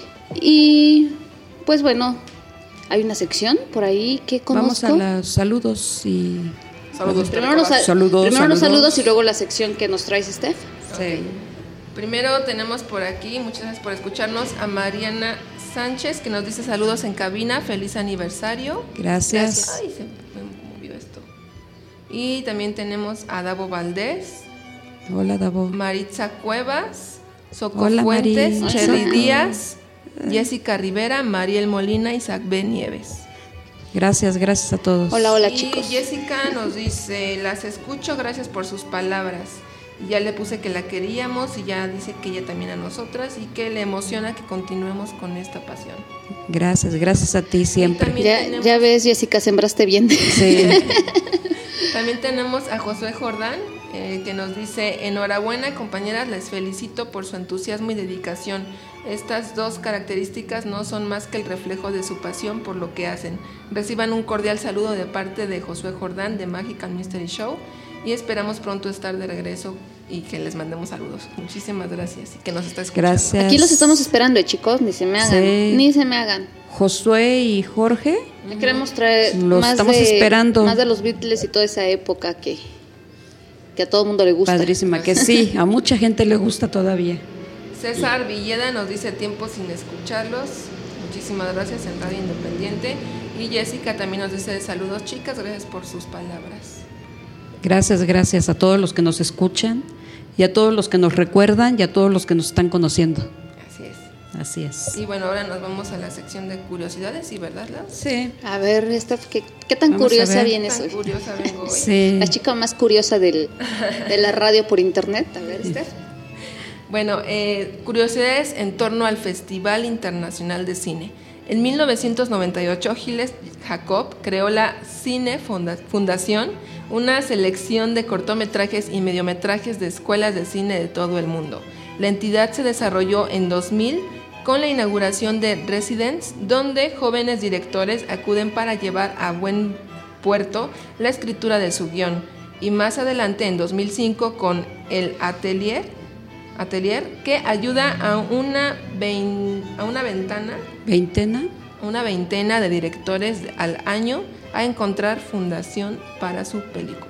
Y pues bueno, hay una sección por ahí que conozco. Vamos a los saludos y... Saludos. Primero los saludos y luego la sección que nos traes, Steph. Sí. Primero tenemos por aquí, muchas gracias por escucharnos, a Mariana Sánchez, que nos dice saludos en cabina, feliz aniversario. Gracias. Ay, se me movió esto. Y también tenemos a Davo Valdés, Hola, Davo. Maritza Cuevas, Soco Hola, Fuentes, Maritza. Cherry Díaz, Jessica Rivera, Mariel Molina, Isaac B. Nieves. Gracias a todos. Hola, Y chicos. Jessica nos dice, las escucho, gracias por sus palabras. Ya le puse que la queríamos y ya dice que ella también a nosotras y que le emociona que continuemos con esta pasión. Gracias a ti siempre. También Ya ves, Jessica, sembraste bien. Sí. También tenemos a Josué Jordán, que nos dice, enhorabuena compañeras, les felicito por su entusiasmo y dedicación. Estas dos características no son más que el reflejo de su pasión por lo que hacen. Reciban un cordial saludo de parte de Josué Jordán de Magical Mystery Show y esperamos pronto estar de regreso y que les mandemos saludos. Muchísimas gracias y que nos está escuchando. Gracias. Aquí los estamos esperando, chicos, ni se me hagan. Sí. Ni se me hagan. Josué y Jorge. Le queremos traer Los más estamos esperando. más de los Beatles y toda esa época que a todo el mundo le gusta. Padrísima, que sí, a mucha gente le gusta todavía. César Villeda nos dice tiempo sin escucharlos. Muchísimas gracias en Radio Independiente. Y Jessica también nos dice saludos, chicas, gracias por sus palabras. Gracias a todos los que nos escuchan y a todos los que nos recuerdan y a todos los que nos están conociendo. Así es. Así es. Y bueno, ahora nos vamos a la sección de curiosidades, ¿sí, verdad, Lau? Sí. A ver, Steph, ¿qué tan Vamos a curiosa ver. vienes Tan hoy? curiosa vengo hoy. Sí. La chica más curiosa de la radio por internet. A ver, Steph. Bueno, curiosidades en torno al Festival Internacional de Cine. En 1998, Gilles Jacob creó la Cine Fundación, una selección de cortometrajes y mediometrajes de escuelas de cine de todo el mundo. La entidad se desarrolló en 2000 con la inauguración de Residence, donde jóvenes directores acuden para llevar a buen puerto la escritura de su guión. Y más adelante, en 2005, con el Atelier, que ayuda a una veintena de directores al año a encontrar financiación para su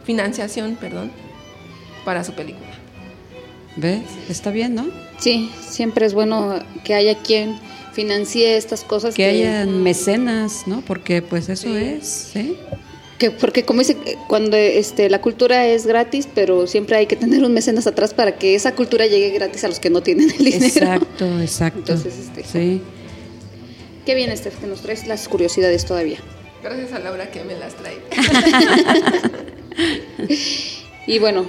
película. ¿Ve? Está bien, ¿no? Sí, siempre es bueno que haya quien financie estas cosas. Que hayan mecenas, ¿no? Porque pues eso Sí. es, ¿sí? Porque como dice, cuando la cultura es gratis, pero siempre hay que tener un mecenas atrás para que esa cultura llegue gratis a los que no tienen el dinero. Exacto. Entonces, sí. Qué bien, Steph, que nos traes las curiosidades todavía. Gracias a Laura que me las trae. Y bueno,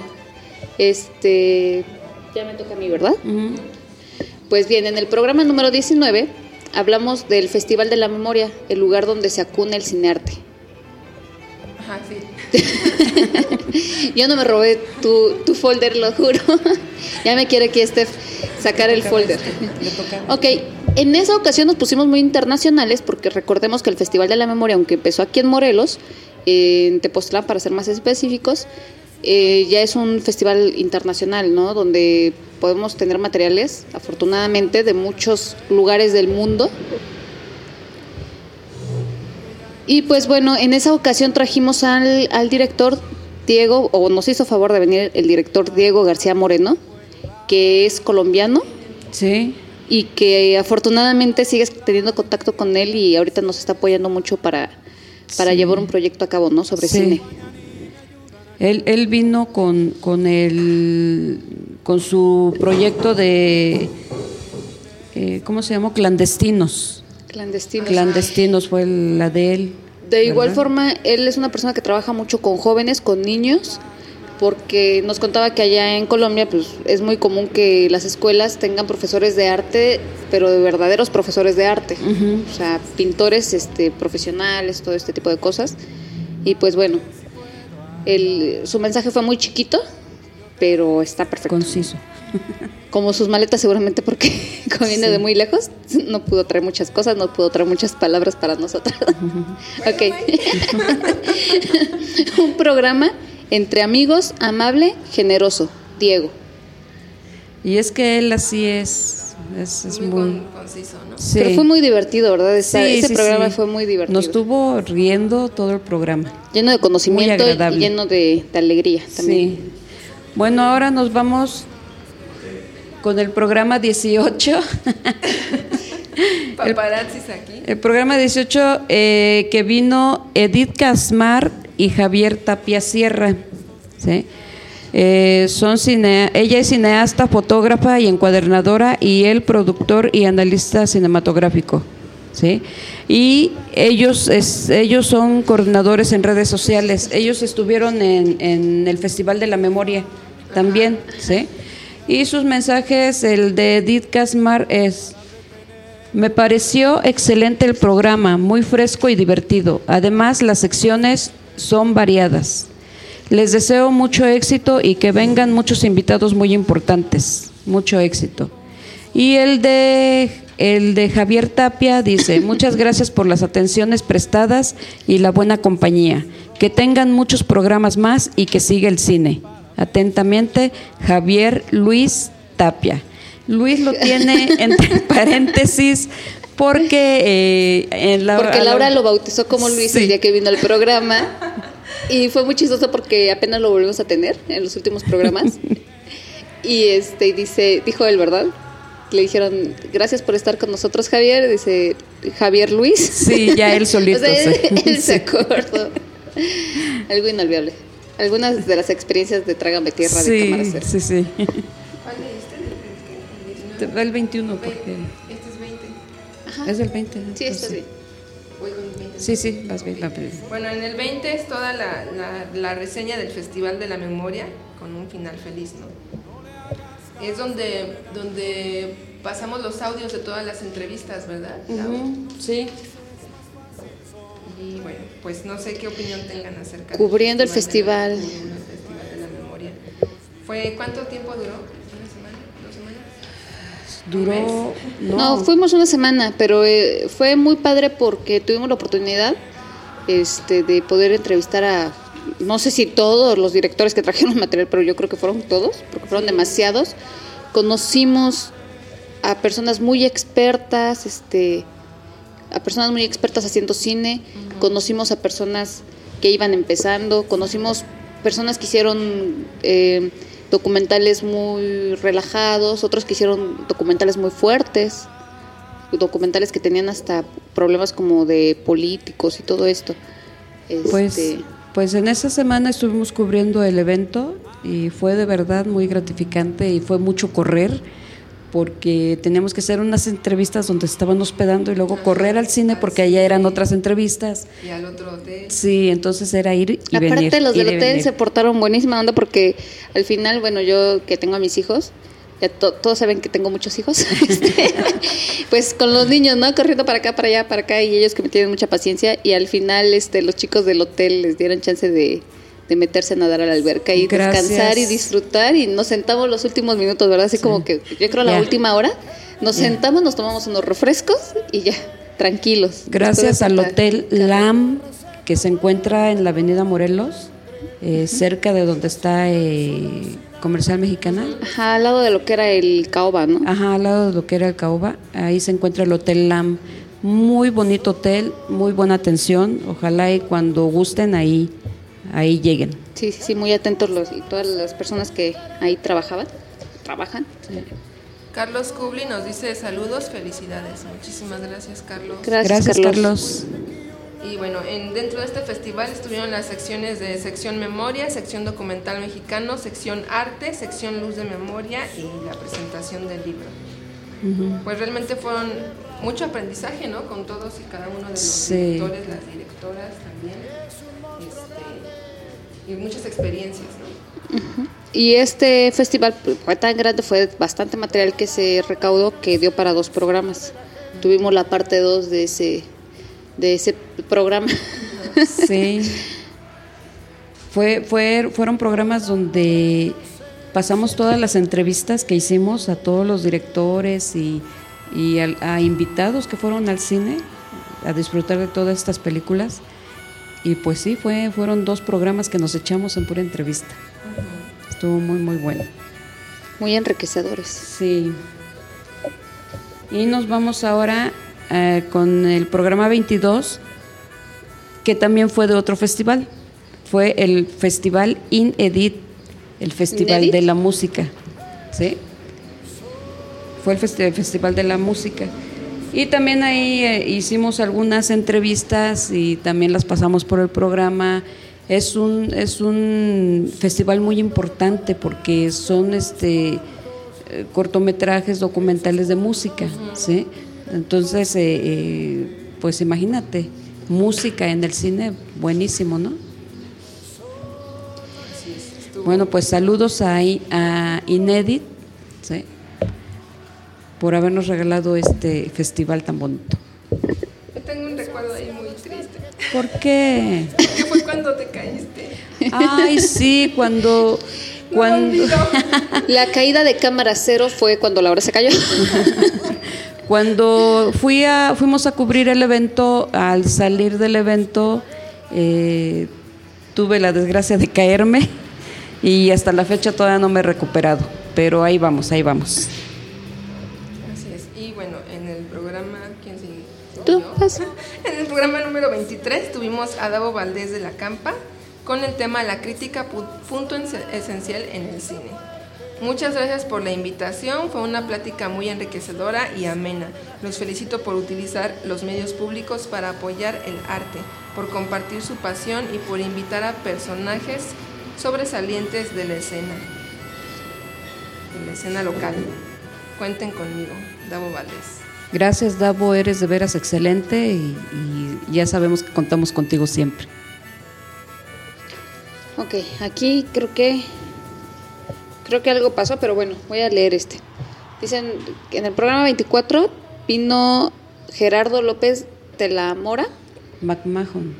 ya me toca a mí, ¿verdad? Ujú. Pues bien, en el programa número 19 hablamos del Festival de la Memoria, el lugar donde se acuna el cinearte. Ajá, sí. Yo no me robé tu folder, lo juro. Ya me quiere que Steph sacar el folder. Ok, en esa ocasión nos pusimos muy internacionales porque recordemos que el Festival de la Memoria, aunque empezó aquí en Morelos, en Tepoztlán para ser más específicos, ya es un festival internacional, ¿no? Donde podemos tener materiales, afortunadamente, de muchos lugares del mundo. Y pues bueno, en esa ocasión trajimos al director Diego, o nos hizo favor de venir el director Diego García Moreno, que es colombiano Sí. y que afortunadamente sigues teniendo contacto con él y ahorita nos está apoyando mucho para Sí. llevar un proyecto a cabo, ¿no? Sobre Sí. cine. Él vino con su proyecto de ¿cómo se llamó? Clandestinos. Clandestinos fue la de él. De igual ¿verdad? forma, él es una persona que trabaja mucho con jóvenes, con niños, porque nos contaba que allá en Colombia pues es muy común que las escuelas tengan profesores de arte, pero de verdaderos profesores de arte. Ujú. O sea, pintores profesionales, todo este tipo de cosas. Y pues bueno, su mensaje fue muy chiquito, pero está perfecto. Conciso. Como sus maletas seguramente, porque como viene de muy lejos, no pudo traer muchas cosas, no pudo traer muchas palabras para nosotros. Ok. Un programa entre amigos, amable, generoso. Diego. Y es que él así es muy conciso, ¿no? Sí. Pero fue muy divertido, ¿verdad? Ese programa sí. fue muy divertido. Nos estuvo riendo todo el programa. Lleno de conocimiento y lleno de alegría también. Sí. Bueno, ahora nos vamos con el programa 18. Paparazzis aquí. El programa 18 que vino Edith Casmar y Javier Tapia Sierra. ¿Sí? Ella es cineasta, fotógrafa y encuadernadora, y él productor y analista cinematográfico, ¿sí? Y ellos son coordinadores en redes sociales. Ellos estuvieron en el Festival de la Memoria también, ¿sí? Y sus mensajes, el de Edith Casmar es: me pareció excelente el programa, muy fresco y divertido. Además, las secciones son variadas. Les deseo mucho éxito y que vengan muchos invitados muy importantes. Mucho éxito. Y el de Javier Tapia dice: muchas gracias por las atenciones prestadas y la buena compañía. Que tengan muchos programas más y que siga el cine. Atentamente, Javier Luis Tapia. Luis lo tiene entre paréntesis porque Laura lo bautizó como Luis, sí, el día que vino al programa. Y fue muy chistoso porque apenas lo volvimos a tener en los últimos programas. Y dijo él, ¿verdad? Le dijeron: gracias por estar con nosotros, Javier. Dice Javier Luis. Sí, ya él solito. O sea, él se acordó. Algo inolvidable. Algunas de las experiencias de Trágame Tierra de Cámara Cero. Sí. ¿Cuál leíste? El 21 porque Este es 20. Ajá. es el 20. Sí, está bien. Voy con el 20. Sí, vas bien. Bueno, en el 20 es toda la reseña del Festival de la Memoria con un final feliz, ¿no? Es donde pasamos los audios de todas las entrevistas, ¿verdad? Sí. Y bueno, pues no sé qué opinión tengan acerca Cubriendo el festival. Cubriendo el Festival de la Memoria. ¿Cuánto tiempo duró? ¿Una semana? ¿2 semanas? Duró. No, fuimos una semana, pero fue muy padre porque tuvimos la oportunidad de poder entrevistar a, no sé si todos los directores que trajeron material, pero yo creo que fueron todos, porque fueron demasiados. Conocimos a personas muy expertas, haciendo cine. Conocimos a personas que iban empezando, conocimos personas que hicieron documentales muy relajados, otros que hicieron documentales muy fuertes, documentales que tenían hasta problemas como de políticos y todo esto. Pues en esa semana estuvimos cubriendo el evento y fue de verdad muy gratificante y fue mucho correr, porque teníamos que hacer unas entrevistas donde estaban hospedando y luego correr al cine porque allá eran otras entrevistas. Y al otro hotel. Sí, entonces era ir y venir. Aparte los del hotel se portaron buenísima onda porque al final, bueno, yo que tengo a mis hijos, ya todos saben que tengo muchos hijos, pues con los niños, ¿no? Corriendo para acá, para allá, para acá, y ellos que me tienen mucha paciencia, y al final los chicos del hotel les dieron chance de meterse a nadar a la alberca y descansar y disfrutar, y nos sentamos los últimos minutos, ¿verdad? Así como que yo creo la última hora nos sentamos, nos tomamos unos refrescos y ya, tranquilos. Gracias al Hotel LAM, que se encuentra en la Avenida Morelos, cerca de donde está Comercial Mexicana. Ajá, al lado de lo que era el Caoba, ¿no? Ajá, al lado de lo que era el Caoba, ahí se encuentra el Hotel LAM. Muy bonito hotel, muy buena atención, ojalá y cuando gusten ahí lleguen. Sí, muy atentos y todas las personas que ahí trabajan. Sí. Carlos Kubli nos dice saludos, felicidades. Muchísimas gracias, Carlos. Gracias, Carlos. Y bueno, dentro de este festival estuvieron las secciones de sección Memoria, sección Documental Mexicano, sección Arte, sección Luz de Memoria y la presentación del libro. Pues realmente fueron mucho aprendizaje, ¿no? Con todos y cada uno de los directores, las directoras también. Y muchas experiencias, ¿no? Y este festival fue tan grande, fue bastante material que se recaudó que dio para 2 programas. Tuvimos la parte 2 de ese programa. Sí. Fueron programas donde pasamos todas las entrevistas que hicimos a todos los directores y a invitados que fueron al cine a disfrutar de todas estas películas. Y pues sí, fueron 2 programas que nos echamos en pura entrevista. Estuvo muy, muy bueno. Muy enriquecedores. Sí. Y nos vamos ahora con el programa 22, que también fue de otro festival. Fue el Festival Inedit, el Festival ¿Inedit? de la Música. ¿Sí? Fue el Festival de la Música. Y también ahí hicimos algunas entrevistas y también las pasamos por el programa. Es un festival muy importante porque son cortometrajes, documentales de música, ¿sí? Entonces, pues imagínate, música en el cine, buenísimo, ¿no? Bueno, pues saludos a Inedit, ¿sí?, por habernos regalado este festival tan bonito. Yo tengo un recuerdo ahí muy triste. ¿Por qué? Que fue cuando te caíste. Ay, sí, cuando La caída de cámara 0 fue cuando Laura se cayó. Cuando fuimos a cubrir el evento, al salir del evento, tuve la desgracia de caerme y hasta la fecha todavía no me he recuperado, pero ahí vamos. Así es. Y bueno, en el programa, ¿quién sigue? Tú, ¿Yo? vas. En el programa número 23 tuvimos a Davo Valdés de la Campa con el tema La crítica, punto esencial en el cine. Muchas gracias por la invitación, fue una plática muy enriquecedora y amena. Los felicito por utilizar los medios públicos para apoyar el arte, por compartir su pasión y por invitar a personajes sobresalientes de la escena local. Cuenten conmigo, Davo Valdés. Gracias, Davo, eres de veras excelente y ya sabemos que contamos contigo siempre. Ok, aquí creo que algo pasó, pero bueno, voy a leer este. Dicen que en el programa 24 vino Gerardo López de la Mora. McMahon.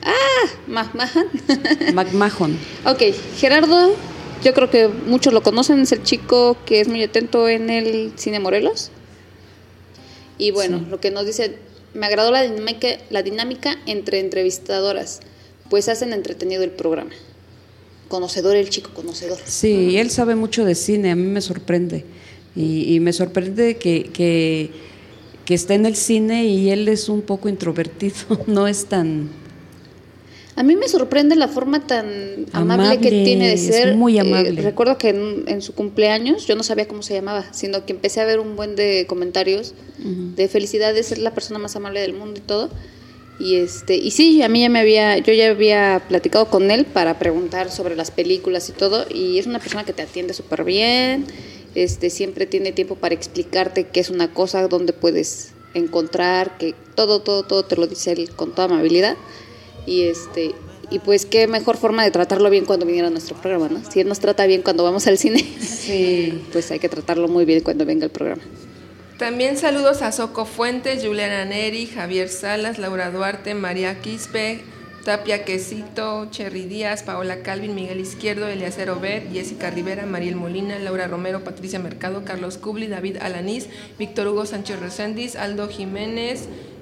McMahon. Ok, Gerardo, yo creo que muchos lo conocen, es el chico que es muy atento en el Cine Morelos. Y bueno, Sí. Lo que nos dice, me agradó la dinámica entre entrevistadoras, pues hacen entretenido el programa. Conocedor, el chico conocedor. Sí, él sabe mucho de cine, a mí me sorprende. Y me sorprende que está en el cine y él es un poco introvertido, no es tan... A mí me sorprende la forma tan amable que tiene de es ser. muy amable. Recuerdo que en su cumpleaños yo no sabía cómo se llamaba, sino que empecé a ver un buen de comentarios de felicidades, es la persona más amable del mundo y todo. Y sí, a mí yo ya había platicado con él para preguntar sobre las películas y todo, y es una persona que te atiende súper bien, siempre tiene tiempo para explicarte qué es una cosa, dónde puedes encontrar, que todo te lo dice él con toda amabilidad. Y pues qué mejor forma de tratarlo bien cuando viniera a nuestro programa, ¿no? Si él nos trata bien cuando vamos al cine, Sí. pues hay que tratarlo muy bien cuando venga el programa. También saludos a Soco Fuentes, Juliana Neri, Javier Salas, Laura Duarte, María Quispe, Tapia Quesito, Cherry Díaz, Paola Calvin, Miguel Izquierdo, Eliezer Obed, Jessica Rivera, Mariel Molina, Laura Romero, Patricia Mercado, Carlos Kubli, David Alanís, Víctor Hugo Sánchez Reséndiz, Aldo Jiménez,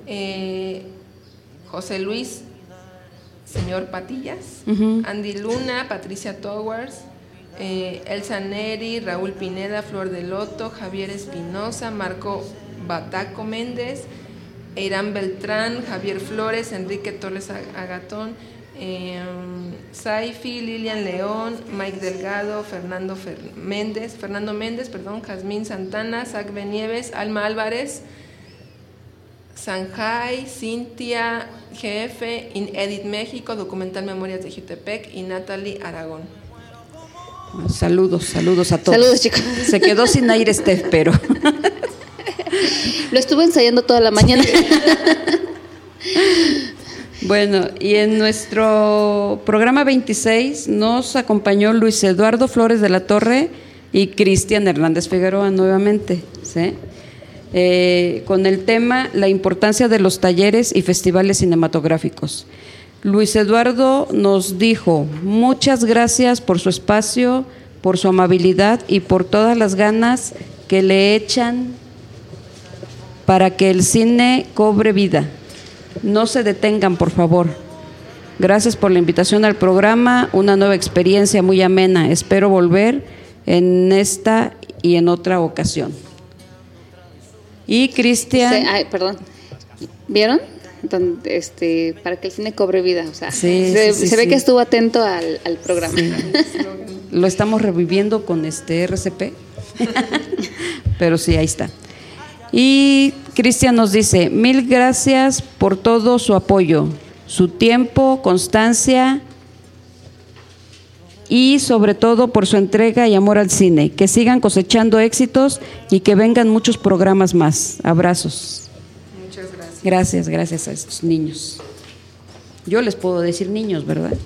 José Luis, señor Patillas, Andy Luna, Patricia Towers, Elsa Neri, Raúl Pineda, Flor de Loto, Javier Espinosa, Marco Bataco Méndez, Eirán Beltrán, Javier Flores, Enrique Torres Agatón, Saifi, Lilian León, Mike Delgado, Fernando Méndez, Jazmín Santana, Zach Benieves, Alma Álvarez, Sanjay, Cintia GF, Inedit México, Documental Memorias de Jutepec y Natalie Aragón. Saludos a todos. Saludos, chicos. Se quedó sin aire Steph, pero... Lo estuve ensayando toda la mañana. Bueno, y en nuestro programa 26 nos acompañó Luis Eduardo Flores de la Torre y Cristian Hernández Figueroa nuevamente, ¿sí? Con el tema La importancia de los talleres y festivales cinematográficos. Luis Eduardo nos dijo: muchas gracias por su espacio por su amabilidad y por todas las ganas que le echan para que el cine cobre vida. No se detengan, por favor. Gracias por la invitación al programa, una nueva experiencia muy amena. Espero volver en esta y en otra ocasión. Y Cristian... perdón. ¿Vieron? Entonces, para que el cine cobre vida. O sea, Sí, se ve que estuvo atento al programa. Sí. Lo estamos reviviendo con RCP. Pero sí, ahí está. Y Cristian nos dice: 1000 gracias por todo su apoyo, su tiempo, constancia y sobre todo por su entrega y amor al cine. Que sigan cosechando éxitos y que vengan muchos programas más. Abrazos. Muchas gracias. Gracias a estos niños. Yo les puedo decir niños, ¿verdad?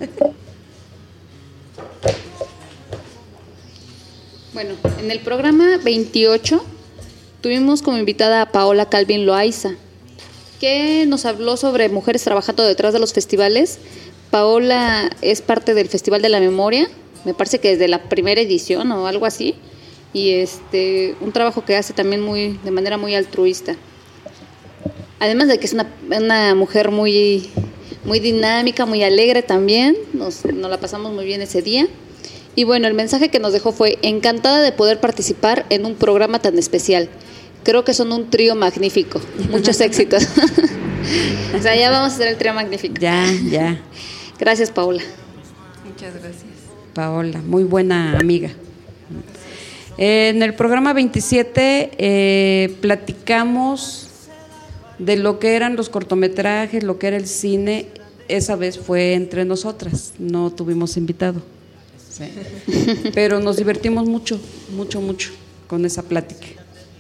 Bueno, en el programa 28 tuvimos como invitada a Paola Calvin Loaiza, que nos habló sobre mujeres trabajando detrás de los festivales. Paola es parte del Festival de la Memoria, me parece que desde la primera edición o algo así, y un trabajo que hace también de manera muy altruista. Además de que es una mujer muy, muy dinámica, muy alegre también, nos la pasamos muy bien ese día. Y bueno, el mensaje que nos dejó fue: encantada de poder participar en un programa tan especial. Creo que son un trío magnífico. Muchos éxitos. O sea, ya vamos a hacer el trío magnífico. Ya. Gracias, Paola. Muchas gracias. Paola, muy buena amiga. En el programa 27 platicamos de lo que eran los cortometrajes, lo que era el cine. Esa vez fue entre nosotras, no tuvimos invitado. Sí. Pero nos divertimos mucho con esa plática.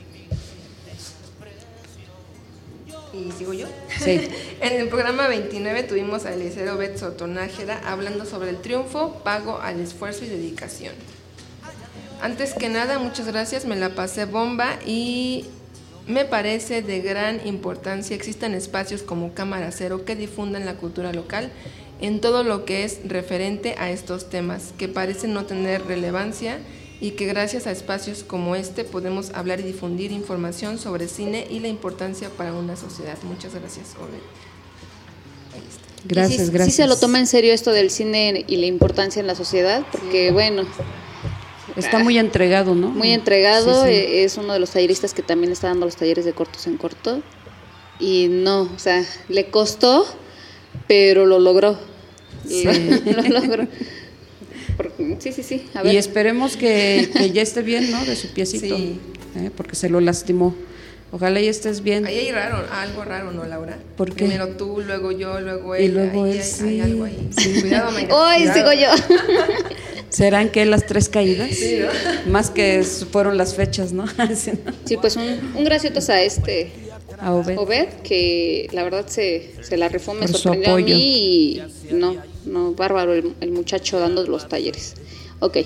¿Y sigo yo? Sí. En el programa 29 tuvimos a Eliseo Obed Sotonájera hablando sobre el triunfo, pago al esfuerzo y dedicación. Antes que nada, muchas gracias, me la pasé bomba y me parece de gran importancia existan espacios como Cámara Cero que difundan la cultura local en todo lo que es referente a estos temas que parecen no tener relevancia, y que gracias a espacios como este podemos hablar y difundir información sobre cine y la importancia para una sociedad. Muchas gracias, Obed. Gracias. Sí se lo toma en serio esto del cine y la importancia en la sociedad, porque bueno... Está muy entregado, ¿no? Muy entregado, Sí. Es uno de los talleristas que también está dando los talleres de cortos en corto. Y no, o sea, le costó, pero lo logró. Sí. Lo logró. Sí. A ver. Y esperemos que ya esté bien, ¿no? De su piecito. Sí. Porque se lo lastimó. Ojalá ya estés bien. Ahí hay algo raro, ¿no, Laura? ¿Por qué? Primero tú, luego yo, luego él. Y luego ahí él, hay, sí. hay algo ahí. Sí. Cuidado, Mayra. ¡Hoy cuidado. sigo yo! ¿Serán que las 3 caídas? Sí, ¿no? Más que fueron las fechas, ¿no? Sí, ¿no? Sí, pues un graciotas a A Obed. Obed, que la verdad se la rifó, me Por su sorprendió a apoyo. mí y no, bárbaro el muchacho dando los talleres. Ok.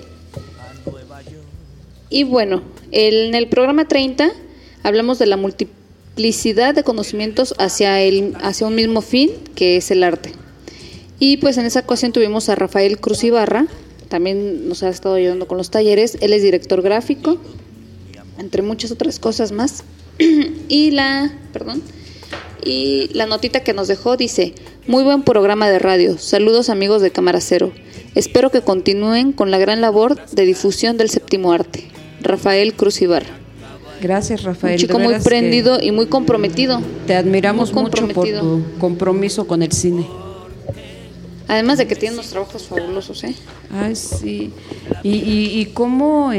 Y bueno, en el programa 30 hablamos de la multiplicidad de conocimientos hacia un mismo fin, que es el arte. Y pues en esa ocasión tuvimos a Rafael Cruz Ibarra, también nos ha estado ayudando con los talleres. Él es director gráfico, entre muchas otras cosas más. Y la notita que nos dejó dice: muy buen programa de radio, saludos amigos de Cámara Cero, espero que continúen con la gran labor de difusión del séptimo arte. Rafael Cruz Ibarra. Gracias, Rafael. Un chico De muy veras prendido que y muy comprometido. te admiramos muy mucho por comprometido. tu compromiso con el cine. Además de que tiene unos trabajos fabulosos, ¿eh? Ay, sí. Y cómo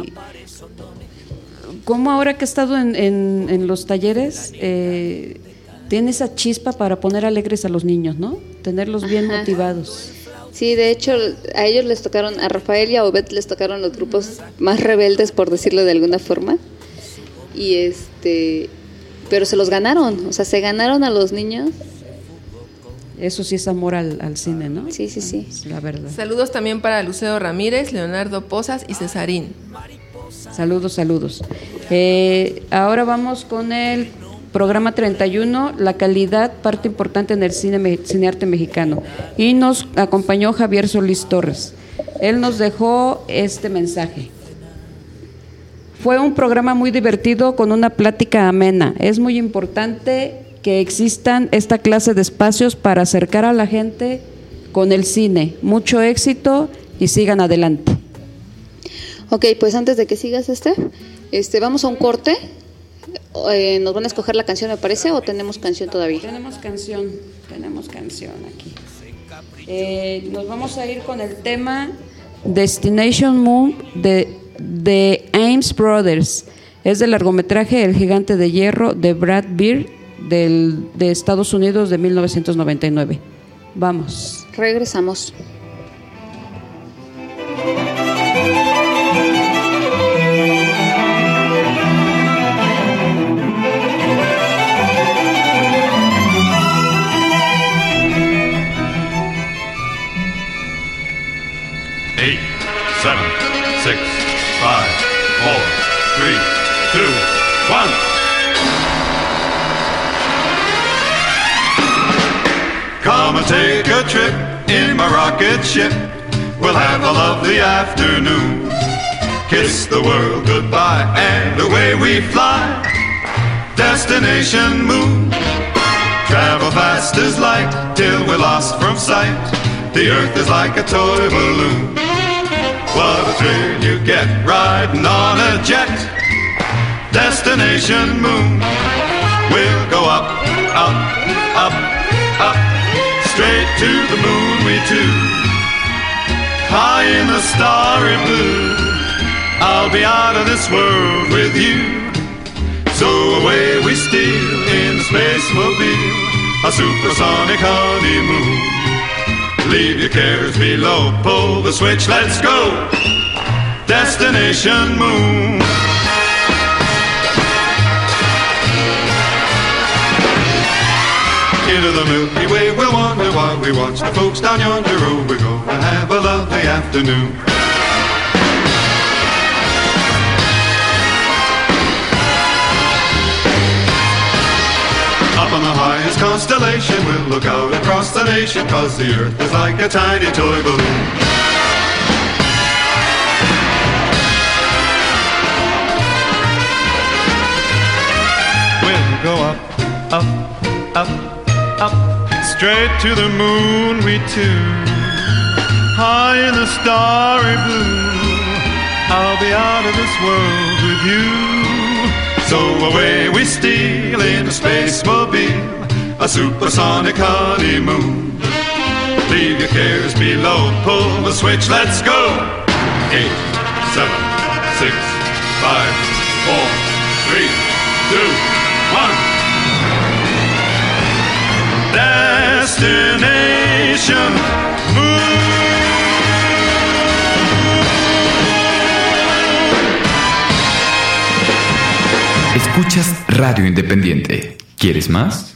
ahora que ha estado en los talleres, tiene esa chispa para poner alegres a los niños, ¿no? Tenerlos bien Ajá. motivados. Sí, de hecho, a ellos les tocaron, a Rafael y a Obed les tocaron los grupos más rebeldes, por decirlo de alguna forma. Y pero se los ganaron, o sea, se ganaron a los niños. Eso sí es amor al cine, ¿no? Sí. Es la verdad. Saludos también para Luceo Ramírez, Leonardo Pozas y Cesarín. Saludos. Ahora vamos con el programa 31, la calidad, parte importante en el cinearte mexicano. Y nos acompañó Javier Solís Torres. Él nos dejó este mensaje. Fue un programa muy divertido con una plática amena. Es muy importante que existan esta clase de espacios para acercar a la gente con el cine. Mucho éxito y sigan adelante. Ok, pues antes de que sigas, vamos a un corte. Nos van a escoger la canción, me parece, ¿o tenemos canción todavía? Tenemos canción aquí. Nos vamos a ir con el tema Destination Moon de Ames Brothers. Es del largometraje El Gigante de Hierro de Brad Bird de Estados Unidos de 1999. Vamos. Regresamos. Eight, 7, 6, 5, 4, 3, 2, 1. Come and take a trip in my rocket ship. We'll have a lovely afternoon. Kiss the world goodbye and away we fly. Destination Moon. Travel fast as light till we're lost from sight. The earth is like a toy balloon. What a thrill you get riding on a jet. Destination Moon. We'll go up, up, up, up. Straight to the moon we two. High in the starry blue. I'll be out of this world with you. So away we steal in the Spacemobile, a supersonic honeymoon. Leave your cares below, pull the switch, let's go. Destination Moon. Into the Milky Way we'll wander while we watch the folks down yonder road. We're gonna have a lovely afternoon. Up on the highest constellation we'll look out across the nation, 'cause the earth is like a tiny toy balloon. We'll go up, up, up, up, straight to the moon we two. High in the starry blue, I'll be out of this world with you. So away we steal in a Spacemobile, a supersonic honeymoon. Leave your cares below, pull the switch, let's go. 8, 7, 6, 5, 4, 3, 2, 1. Destination Moon. Escuchas Radio Independiente. ¿Quieres más?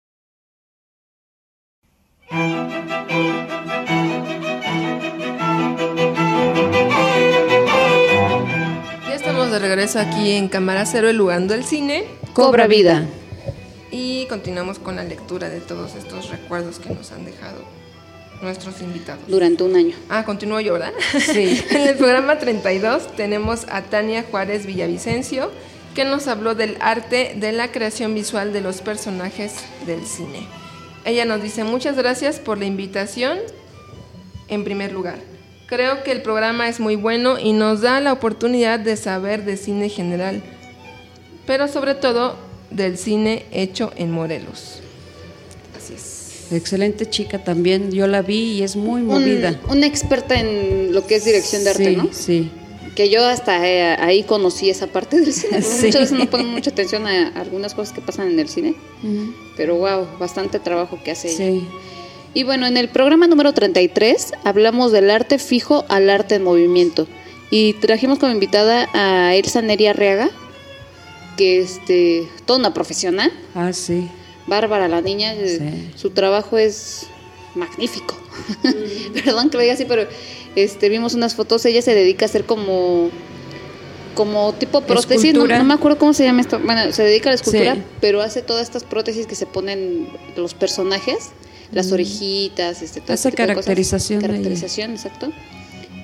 Ya estamos de regreso aquí en Cámara Cero, el lugar del cine Cobra vida. Y continuamos con la lectura de todos estos recuerdos que nos han dejado nuestros invitados. Durante un año. Continúo yo, ¿verdad? Sí. En el programa 32 tenemos a Tania Juárez Villavicencio, que nos habló del arte de la creación visual de los personajes del cine. Ella nos dice: muchas gracias por la invitación. En primer lugar, creo que el programa es muy bueno y nos da la oportunidad de saber de cine general, pero sobre todo del cine hecho en Morelos. Así es. Excelente chica también, yo la vi y es muy movida. Una experta en lo que es dirección de arte, Sí, ¿no? sí. Que yo hasta ahí conocí esa parte del cine. Sí. Muchas veces no ponen mucha atención a algunas cosas que pasan en el cine, pero wow, bastante trabajo que hace ella. Sí. Y bueno, en el programa número 33 hablamos del arte fijo al arte en movimiento. Y trajimos como invitada a Elsa Neri Arriaga, que es toda una profesional. Ah, sí. Bárbara la niña, Sí. Su trabajo es magnífico. Perdón que lo diga así, pero vimos unas fotos. Ella se dedica a hacer como tipo prótesis, no me acuerdo cómo se llama esto. Bueno, se dedica a la escultura, Sí. pero hace todas estas prótesis que se ponen los personajes, las orejitas, todo Hace este tipo de caracterización cosas. de ella. Caracterización, exacto.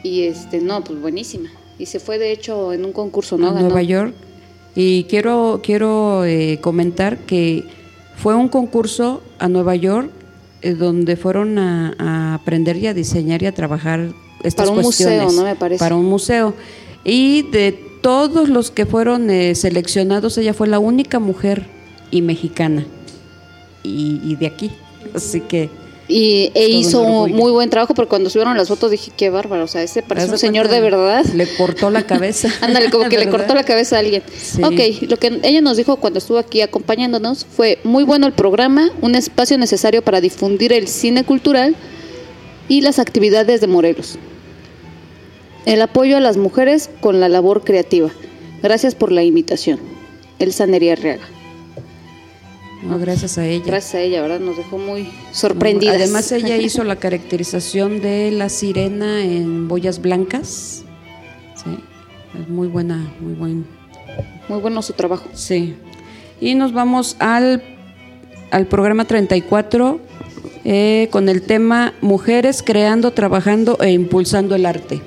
Y no, pues buenísima. Y se fue de hecho en un concurso, ¿no? A Ganó. Nueva York. Y quiero comentar que fue un concurso a Nueva York donde fueron a aprender y a diseñar y a trabajar estas Para un cuestiones. museo, ¿no? Me parece. Para un museo. Y de todos los que fueron seleccionados, ella fue la única mujer y mexicana. Y de aquí. Así que... Y todo hizo un orgullo. muy buen trabajo, porque cuando subieron las fotos dije, qué bárbaro, o sea, parece ¿Te un das señor de cuenta? verdad. Le cortó la cabeza. Ándale, como que le ¿Verdad? cortó la cabeza a alguien. Sí. Ok, lo que ella nos dijo cuando estuvo aquí acompañándonos fue muy bueno el programa, un espacio necesario para difundir el cine cultural y las actividades de Morelos. El apoyo a las mujeres con la labor creativa. Gracias por la invitación. Elsa Neri Arriaga. No, gracias a ella. Gracias a ella, ¿verdad? Nos dejó muy sorprendidas. Además, ella hizo la caracterización de la sirena en boyas blancas. Sí, es muy buena, muy buen. Muy bueno su trabajo. Sí. Y nos vamos al programa 34 con el tema Mujeres creando, trabajando e impulsando el arte.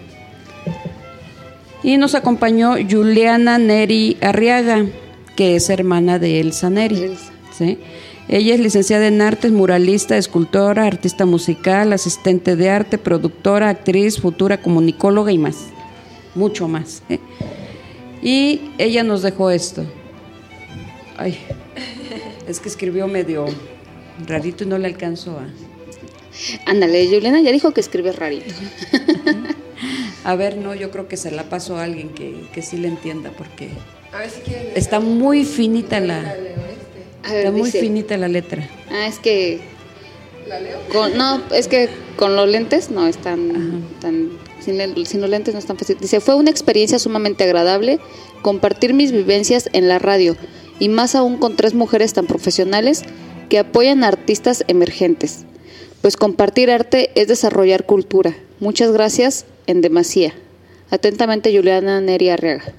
Y nos acompañó Juliana Neri Arriaga, que es hermana de Elsa Neri. Elsa. ¿Sí? Ella es licenciada en artes, muralista, escultora, artista musical, asistente de arte, productora, actriz, futura comunicóloga y más, mucho más. Y ella nos dejó esto. Ay, es que escribió medio rarito y no le alcanzó a... Ándale, Juliana ya dijo que escribe rarito. A ver, no, yo creo que se la paso a alguien que sí le entienda, porque A ver si quieren. está muy finita A ver, está muy dice, finita la letra. es que ¿La leo? es que con los lentes no es tan sin los lentes no es tan fácil. Dice, fue una experiencia sumamente agradable compartir mis vivencias en la radio y más aún con 3 mujeres tan profesionales que apoyan a artistas emergentes. Pues compartir arte es desarrollar cultura. Muchas gracias en demasía. Atentamente, Juliana Neri Arriaga.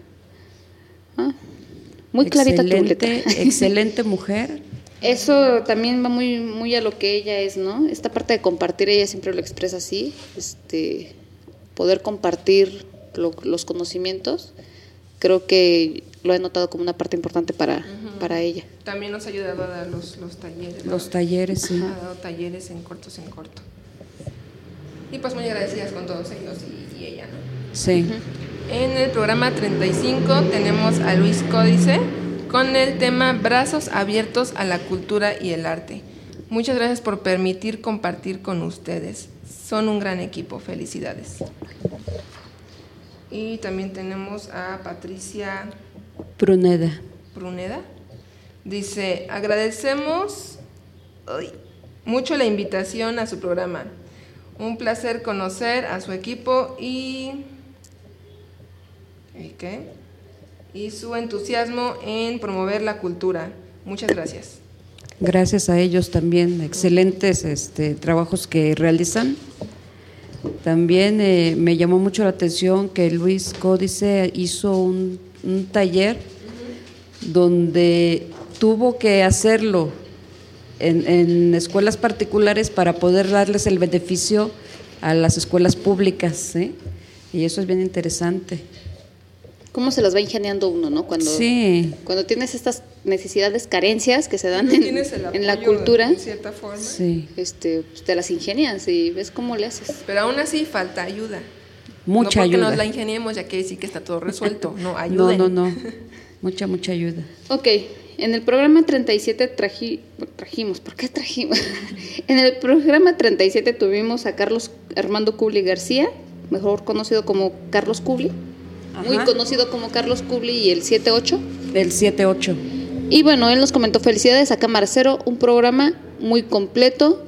Muy clarita tu letra. Excelente mujer. Eso también va muy, muy a lo que ella es, ¿no? Esta parte de compartir, ella siempre lo expresa así, poder compartir los conocimientos, creo que lo he notado como una parte importante para ella. También nos ha ayudado a dar los talleres. ¿no? Los talleres, sí. Ha dado talleres en corto. Y pues muy agradecidas con todos ellos y ella, ¿no? Sí. En el programa 35 tenemos a Luis Códice con el tema Brazos abiertos a la cultura y el arte. Muchas gracias por permitir compartir con ustedes. Son un gran equipo. Felicidades. Y también tenemos a Patricia Pruneda. Dice, agradecemos mucho la invitación a su programa. Un placer conocer a su equipo y su entusiasmo en promover la cultura. Muchas gracias. Gracias a ellos también, excelentes trabajos que realizan. También me llamó mucho la atención que Luis Códice hizo un taller donde tuvo que hacerlo en escuelas particulares para poder darles el beneficio a las escuelas públicas, ¿sí? Y eso es bien interesante. ¿Cómo se las va ingeniando uno, no? Cuando tienes estas necesidades, carencias que se dan en la cultura, en cierta forma. Sí. pues te las ingenias y ves cómo le haces. Pero aún así falta ayuda. Mucha no porque ayuda. nos la ingeniemos ya quiere decir que está todo resuelto. No, ayuden. No. Mucha ayuda. Ok, en el programa 37 trajimos, ¿por qué trajimos? En el programa 37 tuvimos a Carlos Armando Kubli García, mejor conocido como Carlos Kubli. Muy conocido como Carlos Kubli y el 7-8. El 7-8. Y bueno, él nos comentó, felicidades a Cámara Cero, un programa muy completo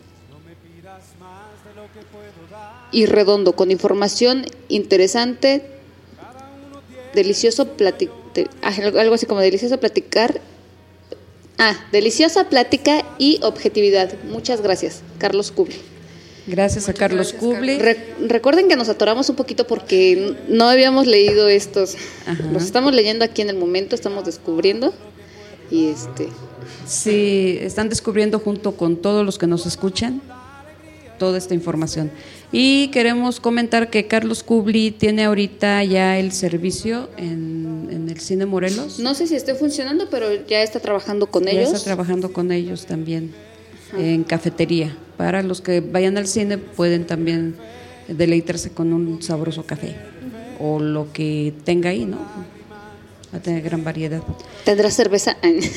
y redondo, con información interesante, delicioso algo así como delicioso platicar. Deliciosa plática y objetividad. Muchas gracias, Carlos Kubli. Gracias a Carlos Kubli. Recuerden que nos atoramos un poquito porque no habíamos leído estos. Ajá. Los estamos leyendo aquí en el momento, estamos descubriendo. Y Sí, están descubriendo junto con todos los que nos escuchan toda esta información. Y queremos comentar que Carlos Kubli tiene ahorita ya el servicio en el Cine Morelos. No sé si esté funcionando, pero ya está trabajando con ellos. Ya está trabajando con ellos también en cafetería. Para los que vayan al cine pueden también deleitarse con un sabroso café o lo que tenga ahí, ¿no? Va a tener gran variedad. ¿Tendrá cerveza?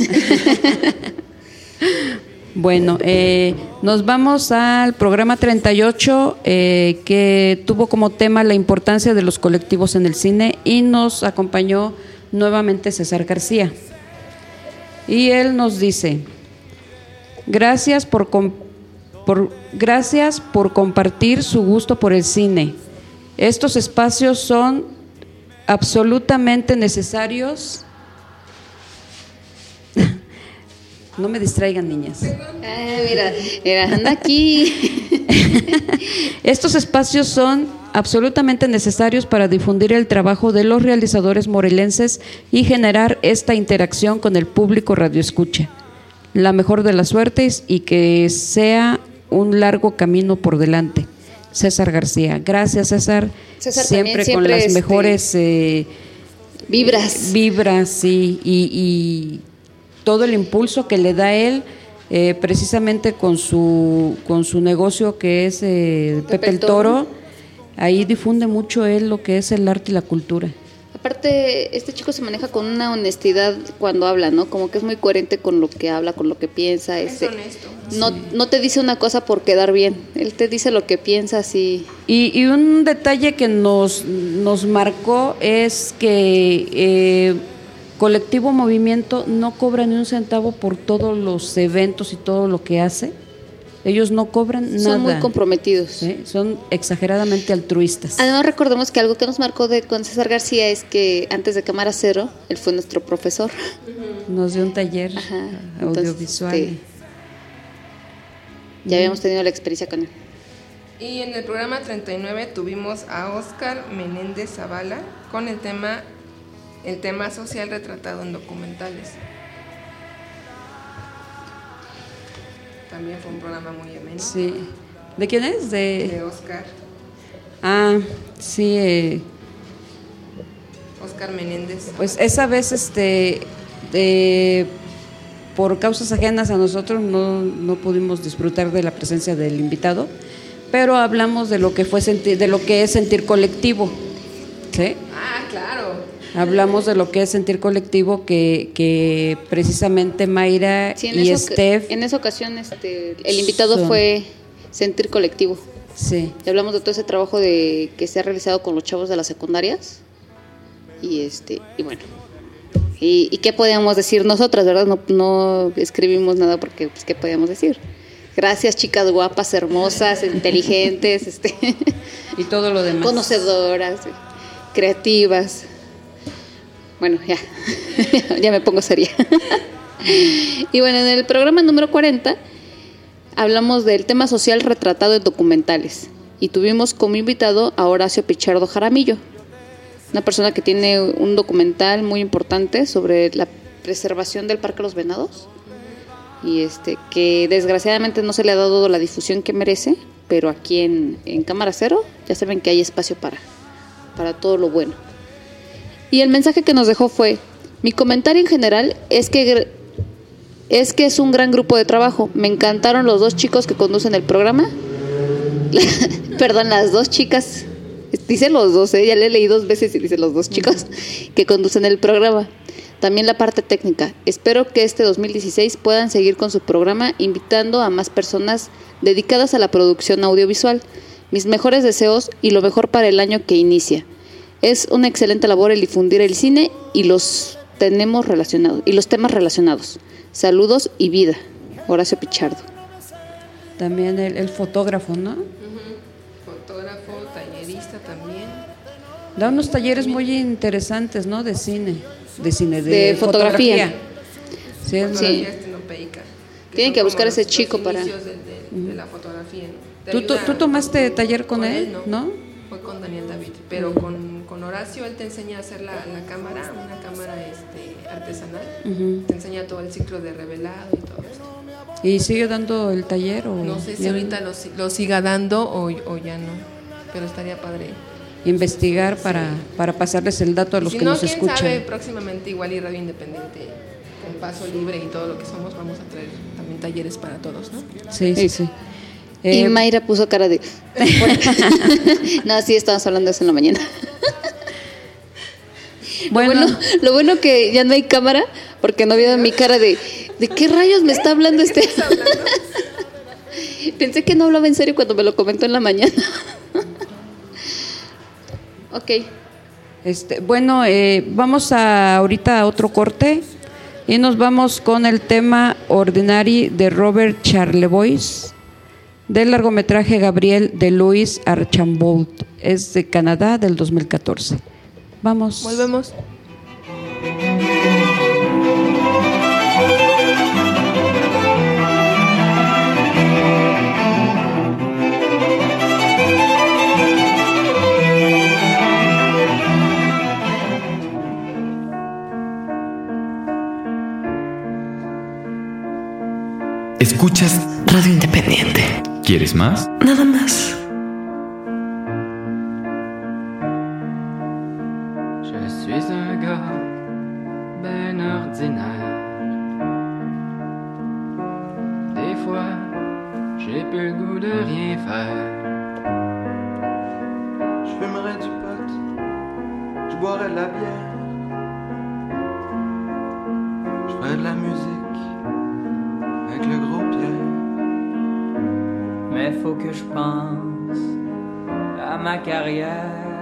Bueno, nos vamos al programa 38 que tuvo como tema la importancia de los colectivos en el cine y nos acompañó nuevamente César García. Y él nos dice: gracias por compartir su gusto por el cine. Estos espacios son absolutamente necesarios. No me distraigan, niñas. Mira, anda aquí. Estos espacios son absolutamente necesarios para difundir el trabajo de los realizadores morelenses y generar esta interacción con el público radioescucha. La mejor de las suertes y que sea un largo camino por delante. César García. Gracias, César. Siempre con las mejores vibras, sí, y todo el impulso que le da él, precisamente con su negocio que es Pepe el Toro. Ahí difunde mucho él lo que es el arte y la cultura. Aparte, este chico se maneja con una honestidad cuando habla, ¿no? Como que es muy coherente con lo que habla, con lo que piensa. Es honesto. No te dice una cosa por quedar bien, él te dice lo que piensa, así. Y un detalle que nos marcó es que Colectivo Movimiento no cobra ni un centavo por todos los eventos y todo lo que hace. Ellos no cobran nada. Son muy comprometidos. ¿Sí? Son exageradamente altruistas. Además, recordemos que algo que nos marcó con César García es que antes de Cámara Cero, él fue nuestro profesor. Nos dio un taller audiovisual. Entonces, ya habíamos tenido la experiencia con él. Y en el programa 39 tuvimos a Óscar Menéndez Zavala con el tema social retratado en documentales. También fue un programa muy ameno. Sí. ¿De quién es? De Óscar. Ah, sí. Óscar Menéndez. Pues esa vez, por causas ajenas a nosotros, no pudimos disfrutar de la presencia del invitado, pero hablamos de lo que de lo que es sentir colectivo. ¿Sí? Ah, claro. Hablamos de lo que es sentir colectivo, que precisamente Mayra y Steph. En esa ocasión el invitado fue Sentir Colectivo. Sí. Y hablamos de todo ese trabajo que se ha realizado con los chavos de las secundarias. Y bueno. ¿Y qué podíamos decir nosotras, verdad? No escribimos nada porque, pues, ¿qué podíamos decir? Gracias, chicas guapas, hermosas, inteligentes, y todo lo demás. Conocedoras, creativas. Bueno, ya me pongo seria. Y bueno, en el programa número 40 hablamos del tema social retratado en documentales y tuvimos como invitado a Horacio Pichardo Jaramillo, una persona que tiene un documental muy importante sobre la preservación del Parque Los Venados y que desgraciadamente no se le ha dado la difusión que merece, pero aquí en Cámara Cero ya saben que hay espacio para todo lo bueno. Y el mensaje que nos dejó fue: mi comentario en general es que es un gran grupo de trabajo. Me encantaron los dos chicos que conducen el programa. Perdón, las dos chicas. Dice los dos, ya le leí 2 veces y dice los dos chicos que conducen el programa. También la parte técnica. Espero que este 2016 puedan seguir con su programa, invitando a más personas dedicadas a la producción audiovisual. Mis mejores deseos y lo mejor para el año que inicia. Es una excelente labor el difundir el cine y los temas relacionados. Saludos y vida. Horacio Pichardo. También el fotógrafo, ¿no? Fotógrafo, tallerista también. Da unos talleres muy interesantes, ¿no? De cine. De fotografía. Sí, Fotografía estenopeica. Tienen que buscar ese chico para... De la fotografía, ¿no? ¿Tú tomaste taller con él? ¿No? fue con Daniel David, pero con Horacio él te enseña a hacer la cámara, una cámara artesanal. Te enseña todo el ciclo de revelado y todo esto. ¿Y sigue dando el taller? O no sé si ahorita lo siga dando o ya no, pero estaría padre investigar para pasarles el dato a los si que no, nos quién escuchan. sabe, próximamente igual y Radio Independiente con Paso Libre y todo lo que somos vamos a traer también talleres para todos, ¿no? Sí. Y Mayra puso cara de... No, sí, estábamos hablando de eso en la mañana. Bueno, lo bueno que ya no hay cámara, porque no vieron mi cara de qué rayos me está hablando este. Pensé que no hablaba en serio cuando me lo comentó en la mañana. Ok. Bueno, vamos ahorita a otro corte y nos vamos con el tema Ordinary de Robert Charlevoix del largometraje Gabriel de Louis Archambault. Es de Canadá del 2014. Vamos. Volvemos. Escuchas Radio Independiente. ¿Quieres más? Nada más. Je suis un gars ben ordinaire. Des fois, j'ai plus le goût de rien faire. Je fumerais du pot, je boirais de la bière, je ferais de la musique avec le gros Pierre. Mais faut que je pense à ma carrière.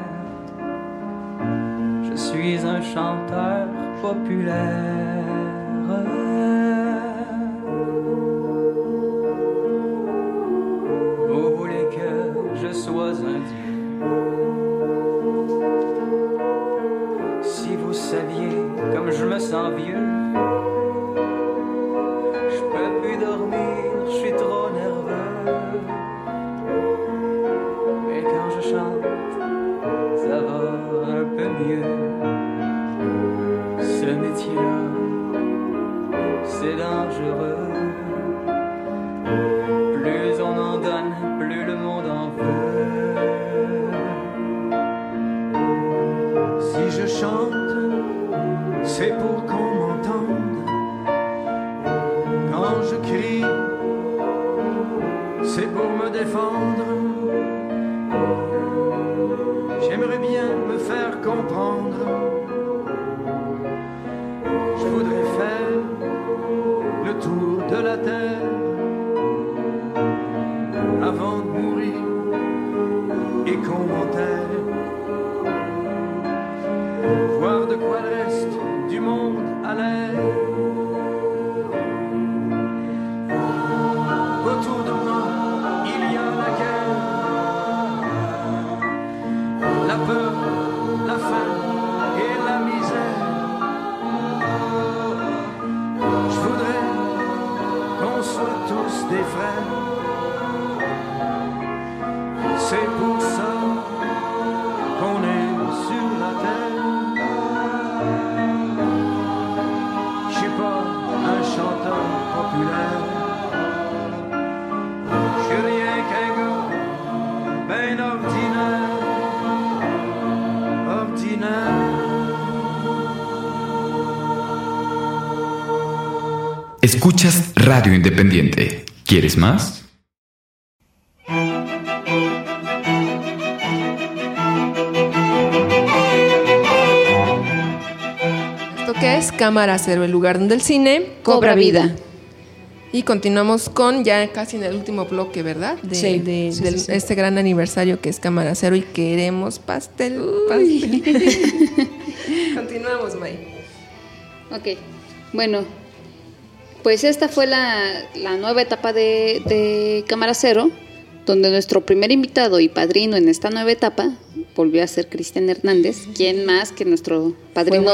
Je suis un chanteur populaire. Vous voulez que je sois un dieu. Si vous saviez comme je me sens vieux, je peux plus dormir, je suis trop nerveux. Mais quand je chante, ça va un peu mieux. Ce métier-là, c'est dangereux. Plus on en donne, plus le monde en veut. Si je chante, c'est pour qu'on m'entende. Quand je crie, c'est pour me défendre. J'aimerais bien me faire comprendre. Je voudrais faire le tour de la terre avant de mourir et qu'on m'enterre. Voir de quoi il reste du monde à l'air. Autour de moi, il y a la guerre, la peur, la faim et la misère. Je voudrais qu'on soit tous des frères. C'est pour ça qu'on est sur la terre. Je suis pas un chanteur populaire. Je suis rien qu'un gars ben ordinaire. Escuchas Radio Independiente. ¿Quieres más? ¿Esto qué es? Cámara Cero, el lugar donde el cine Cobra vida. Y continuamos con ya casi en el último bloque, ¿verdad? Sí. Este gran aniversario que es Cámara Cero y queremos pastel. Continuamos, May. Ok, bueno, pues esta fue la nueva etapa de Cámara Cero, donde nuestro primer invitado y padrino en esta nueva etapa volvió a ser Cristian Hernández. ¿Quién más que nuestro padrino?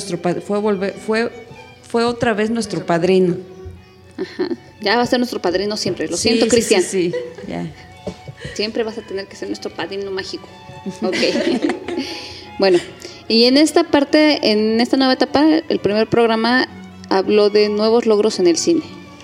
Fue otra vez nuestro padrino. Ajá. Ya va a ser nuestro padrino siempre. Lo siento, Cristian. Sí, ya. Siempre vas a tener que ser nuestro padrino mágico. Ok. Bueno, y en esta parte, en esta nueva etapa, el primer programa habló de nuevos logros en el cine.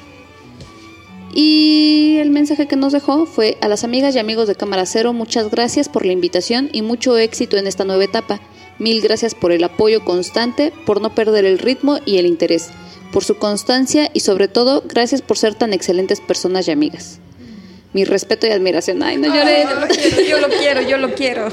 Y el mensaje que nos dejó fue: a las amigas y amigos de Cámara Cero, muchas gracias por la invitación y mucho éxito en esta nueva etapa. Mil gracias por el apoyo constante, por no perder el ritmo y el interés, por su constancia y sobre todo, gracias por ser tan excelentes personas y amigas. Mi respeto y admiración. Ay, no lloré. Yo lo quiero.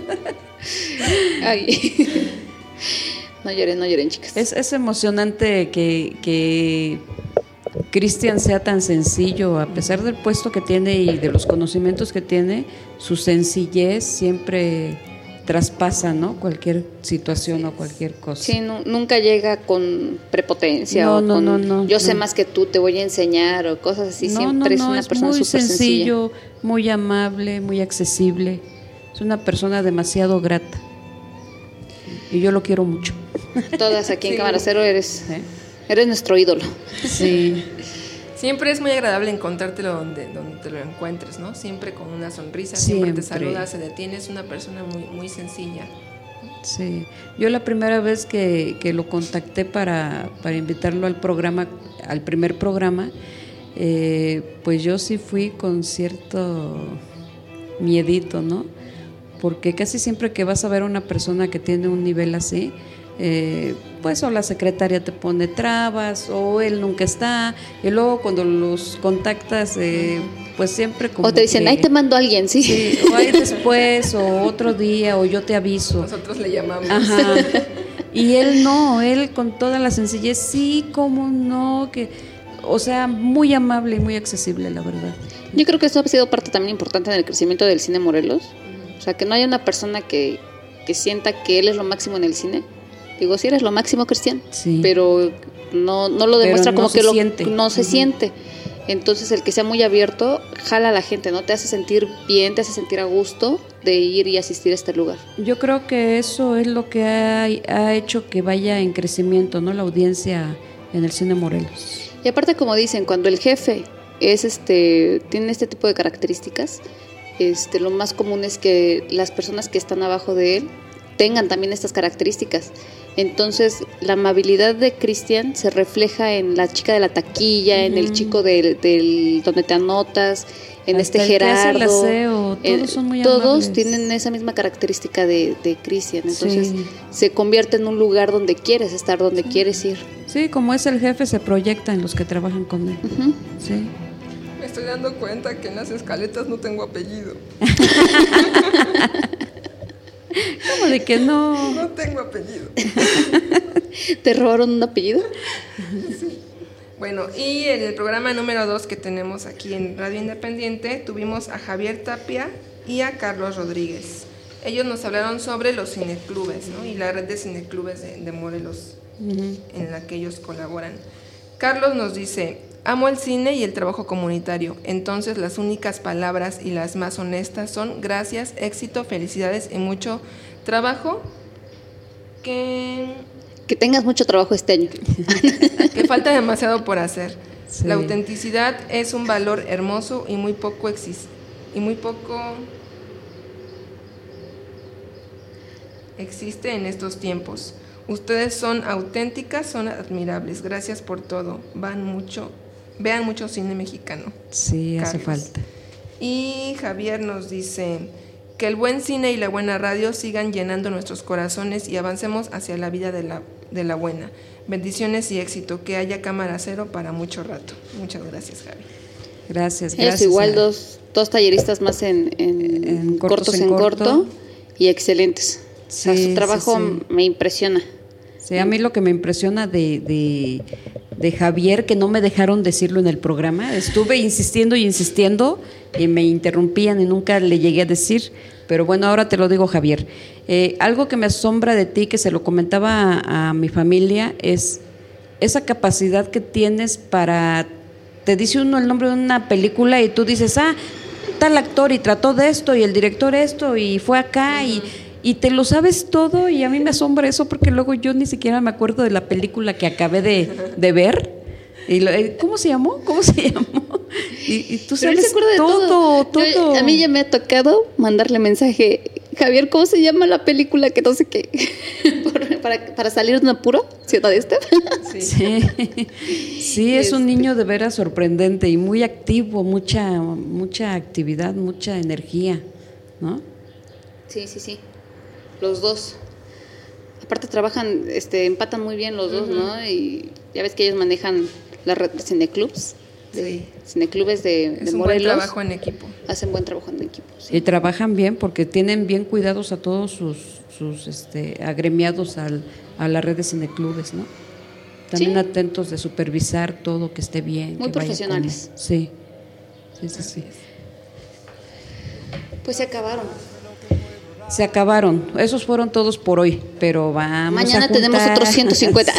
Ay. No lloren, chicas. Es emocionante que Cristian sea tan sencillo, a pesar del puesto que tiene y de los conocimientos que tiene, su sencillez siempre traspasa, ¿no? Cualquier situación o cualquier cosa. Sí, nunca llega con prepotencia no, yo sé más que tú, te voy a enseñar o cosas así. Siempre es una persona muy súper sencillo, muy amable, muy accesible. Es una persona demasiado grata. Y yo lo quiero mucho. Todas aquí en Cámara Cero eres nuestro ídolo. Sí. Siempre es muy agradable encontrártelo donde te lo encuentres, ¿no? Siempre con una sonrisa, siempre te saluda, se detiene, es una persona muy, muy sencilla. Sí, yo la primera vez que lo contacté para invitarlo al primer programa, pues yo sí fui con cierto miedito, ¿no? Porque casi siempre que vas a ver a una persona que tiene un nivel así, pues o la secretaria te pone trabas o él nunca está, y luego cuando los contactas pues siempre como o te dicen, ahí te mando a alguien, sí, o ahí después o otro día o yo te aviso, nosotros le llamamos. Ajá. Y él no, él con toda la sencillez, sí, cómo no, que, o sea, muy amable y muy accesible, la verdad. Yo creo que eso ha sido parte también importante en el crecimiento del cine Morelos, o sea, que no haya una persona que sienta que él es lo máximo en el cine. Digo, sí eres lo máximo, Cristian, sí, pero no lo demuestra, como que no se siente. Entonces el que sea muy abierto jala a la gente, ¿no? Te hace sentir bien, te hace sentir a gusto de ir y asistir a este lugar. Yo creo que eso es lo que ha hecho que vaya en crecimiento, ¿no? La audiencia en el cine Morelos. Y aparte, como dicen, cuando el jefe tiene este tipo de características, lo más común es que las personas que están abajo de él tengan también estas características. Entonces, la amabilidad de Cristian se refleja en la chica de la taquilla, en el chico del donde te anotas, en hasta Gerardo. El aseo, todos son muy todos amables. tienen esa misma característica de Cristian. Entonces, se convierte en un lugar donde quieres estar, donde quieres ir. Sí, como es el jefe, se proyecta en los que trabajan con él. Sí. Me estoy dando cuenta que en las escaletas no tengo apellido. ¿Cómo de que no? No tengo apellido. ¿Te robaron un apellido? Sí. Bueno, y en el programa número 2 que tenemos aquí en Radio Independiente, tuvimos a Javier Tapia y a Carlos Rodríguez. Ellos nos hablaron sobre los cineclubes, ¿no? Y la red de cineclubes de Morelos, en la que ellos colaboran. Carlos nos dice: amo el cine y el trabajo comunitario, entonces las únicas palabras y las más honestas son gracias, éxito, felicidades y mucho trabajo. Que tengas mucho trabajo este año. Que falta demasiado por hacer. Sí. La autenticidad es un valor hermoso y muy poco existe en estos tiempos. Ustedes son auténticas, son admirables. Gracias por todo. Vean mucho cine mexicano. Sí, Carlos. hace falta. Y Javier nos dice que el buen cine y la buena radio sigan llenando nuestros corazones y avancemos hacia la vida de la buena. Bendiciones y éxito. Que haya Cámara Cero para mucho rato. Muchas gracias, Javi. Gracias. Ellos igual dos talleristas más en cortos en corto y excelentes. Sí, o sea, su trabajo me impresiona. Sí, a mí lo que me impresiona de Javier, que no me dejaron decirlo en el programa, estuve insistiendo y me interrumpían y nunca le llegué a decir, pero bueno, ahora te lo digo, Javier. Algo que me asombra de ti, que se lo comentaba a mi familia, es esa capacidad que tienes para, te dice uno el nombre de una película y tú dices, tal actor y trató de esto y el director esto y fue acá y te lo sabes todo, y a mí me asombra eso porque luego yo ni siquiera me acuerdo de la película que acabé de ver. ¿Cómo se llamó? Y tú Pero él se sabes acuerda de todo. A mí ya me ha tocado mandarle mensaje, Javier, ¿cómo se llama la película que no sé qué? para salir de un apuro, ¿cierto de este? Sí, es un niño de veras sorprendente y muy activo, mucha actividad, mucha energía, ¿no? Sí. Los dos. Aparte trabajan, empatan muy bien los dos, ¿no? Y ya ves que ellos manejan la red de cineclubs. Cineclubes de Es un Morelos. buen trabajo en equipo. Hacen buen trabajo en equipo. Sí. Y trabajan bien porque tienen bien cuidados a todos sus agremiados a la red de cineclubes, ¿no? También atentos de supervisar todo, que esté bien. Muy que vaya profesionales. Sí. Pues se acabaron. Se acabaron. Esos fueron todos por hoy, pero vamos Mañana a juntar. tenemos otros 150.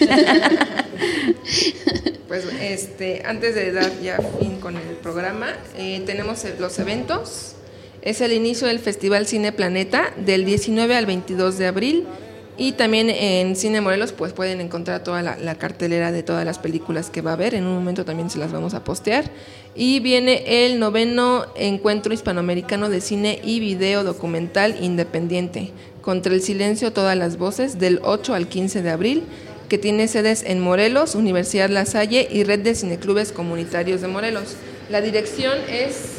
Pues antes de dar ya fin con el programa, tenemos los eventos. Es el inicio del Festival Cine Planeta del 19 al 22 de abril. Y también en Cine Morelos pues pueden encontrar toda la cartelera de todas las películas que va a haber. En un momento también se las vamos a postear. Y viene el 9º Encuentro Hispanoamericano de Cine y Video Documental Independiente, Contra el Silencio, Todas las Voces, del 8 al 15 de abril, que tiene sedes en Morelos, Universidad La Salle y Red de Cineclubes Comunitarios de Morelos. La dirección es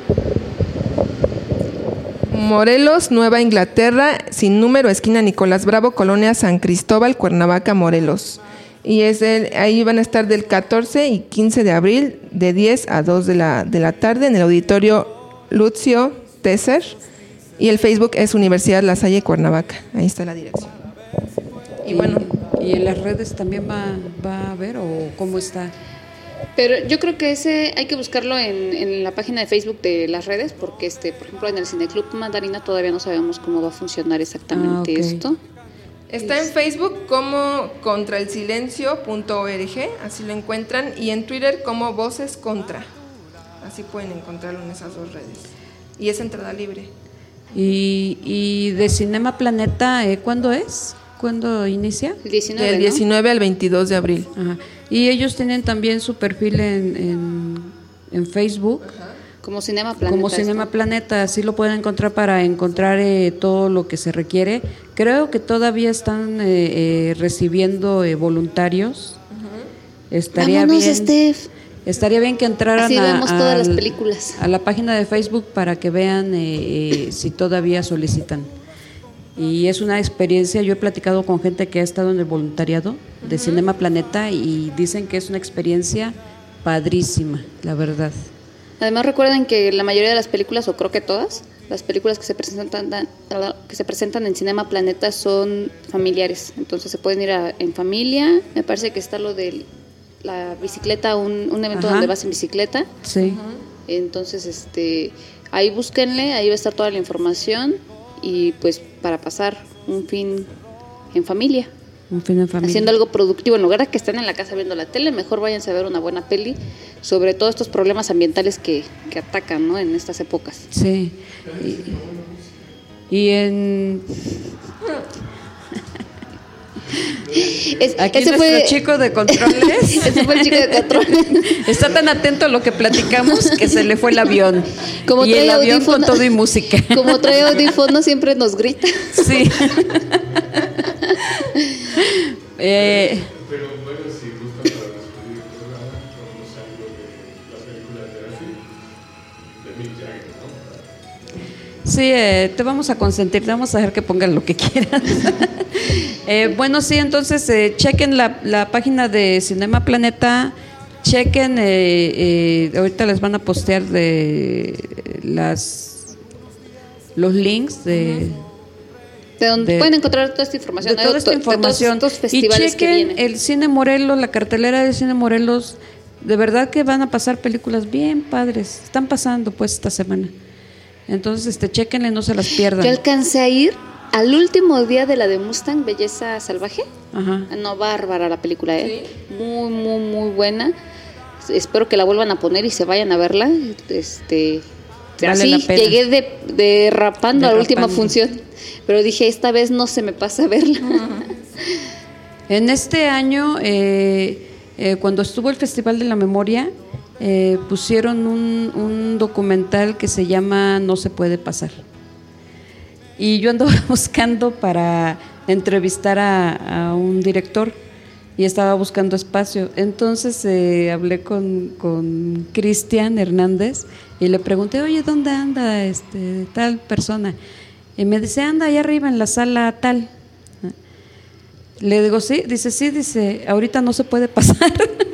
Morelos, Nueva Inglaterra, sin número, esquina Nicolás Bravo, Colonia San Cristóbal, Cuernavaca, Morelos. Y ahí van a estar del 14 y 15 de abril, de 10 a 2 de la tarde, en el auditorio Lucio Tesser. Y el Facebook es Universidad La Salle, Cuernavaca. Ahí está la dirección. Y bueno. ¿Y en las redes también va a haber o cómo está? Pero yo creo que ese hay que buscarlo en la página de Facebook de las redes, porque por ejemplo en el Cineclub Mandarina todavía no sabemos cómo va a funcionar exactamente esto. Está en Facebook como contraelsilencio.org, así lo encuentran, y en Twitter como Voces Contra. Así pueden encontrarlo en esas dos redes. Y es entrada libre. ¿Y de Cinema Planeta cuándo es? ¿Cuándo inicia? El 19, Del 19 al 22 de abril. Ajá. Y ellos tienen también su perfil en Facebook. Ajá. Como Cinema Planeta. Como Cinema Planeta, así lo pueden encontrar para encontrar todo lo que se requiere. Creo que todavía están recibiendo voluntarios. Uh-huh. Vámonos, Steph. Estaría bien que entraran así vemos todas las películas. A la página de Facebook para que vean si todavía solicitan. Y es una experiencia, yo he platicado con gente que ha estado en el voluntariado de Cinema Planeta y dicen que es una experiencia padrísima, la verdad. Además recuerden que la mayoría de las películas, o creo que todas, las películas que se presentan en Cinema Planeta son familiares, entonces se pueden ir en familia. Me parece que está lo de la bicicleta, un evento donde vas en bicicleta. Sí. Entonces ahí búsquenle, ahí va a estar toda la información. Y pues para pasar un fin en familia. Haciendo algo productivo, en lugar de que estén en la casa viendo la tele, mejor váyanse a ver una buena peli sobre todos estos problemas ambientales que atacan, ¿no? En estas épocas. Sí. Y en... Aquí ese fue chico de controles. Ese fue el chico de controles. Está tan atento a lo que platicamos que se le fue el avión. Como y el avión con todo y música. Como trae audífono siempre nos grita. Sí. Pero bueno, si gustan para despedir el programa, vamos a algo de la película de Alfie, de Mick Jagger, ¿no? Sí, te vamos a consentir, te vamos a dejar que pongan lo que quieras. Bueno, sí, entonces chequen la página de Cinema Planeta, chequen, ahorita les van a postear los links de donde pueden encontrar toda esta información. De toda esta información. De todos estos festivales y chequen que vienen. el Cine Morelos, la cartelera de Cine Morelos. De verdad que van a pasar películas bien padres. Están pasando pues esta semana. Entonces, chequenle, no se las pierdan. Yo alcancé a ir al último día de la de Mustang, Belleza Salvaje. Ajá. No, bárbara la película, ¿eh? Sí. Muy, muy, muy buena. Espero que la vuelvan a poner y se vayan a verla. Vale así, la pena. Llegué derrapando a la última función, pero dije, esta vez no se me pasa a verla. En este año, cuando estuvo el Festival de la Memoria, pusieron un documental que se llama No se puede pasar. Y yo andaba buscando para entrevistar a un director y estaba buscando espacio. Entonces hablé con Cristian Hernández y le pregunté, oye, ¿dónde anda tal persona? Y me dice, anda allá arriba en la sala tal. Le digo, sí, dice, ahorita no se puede pasar.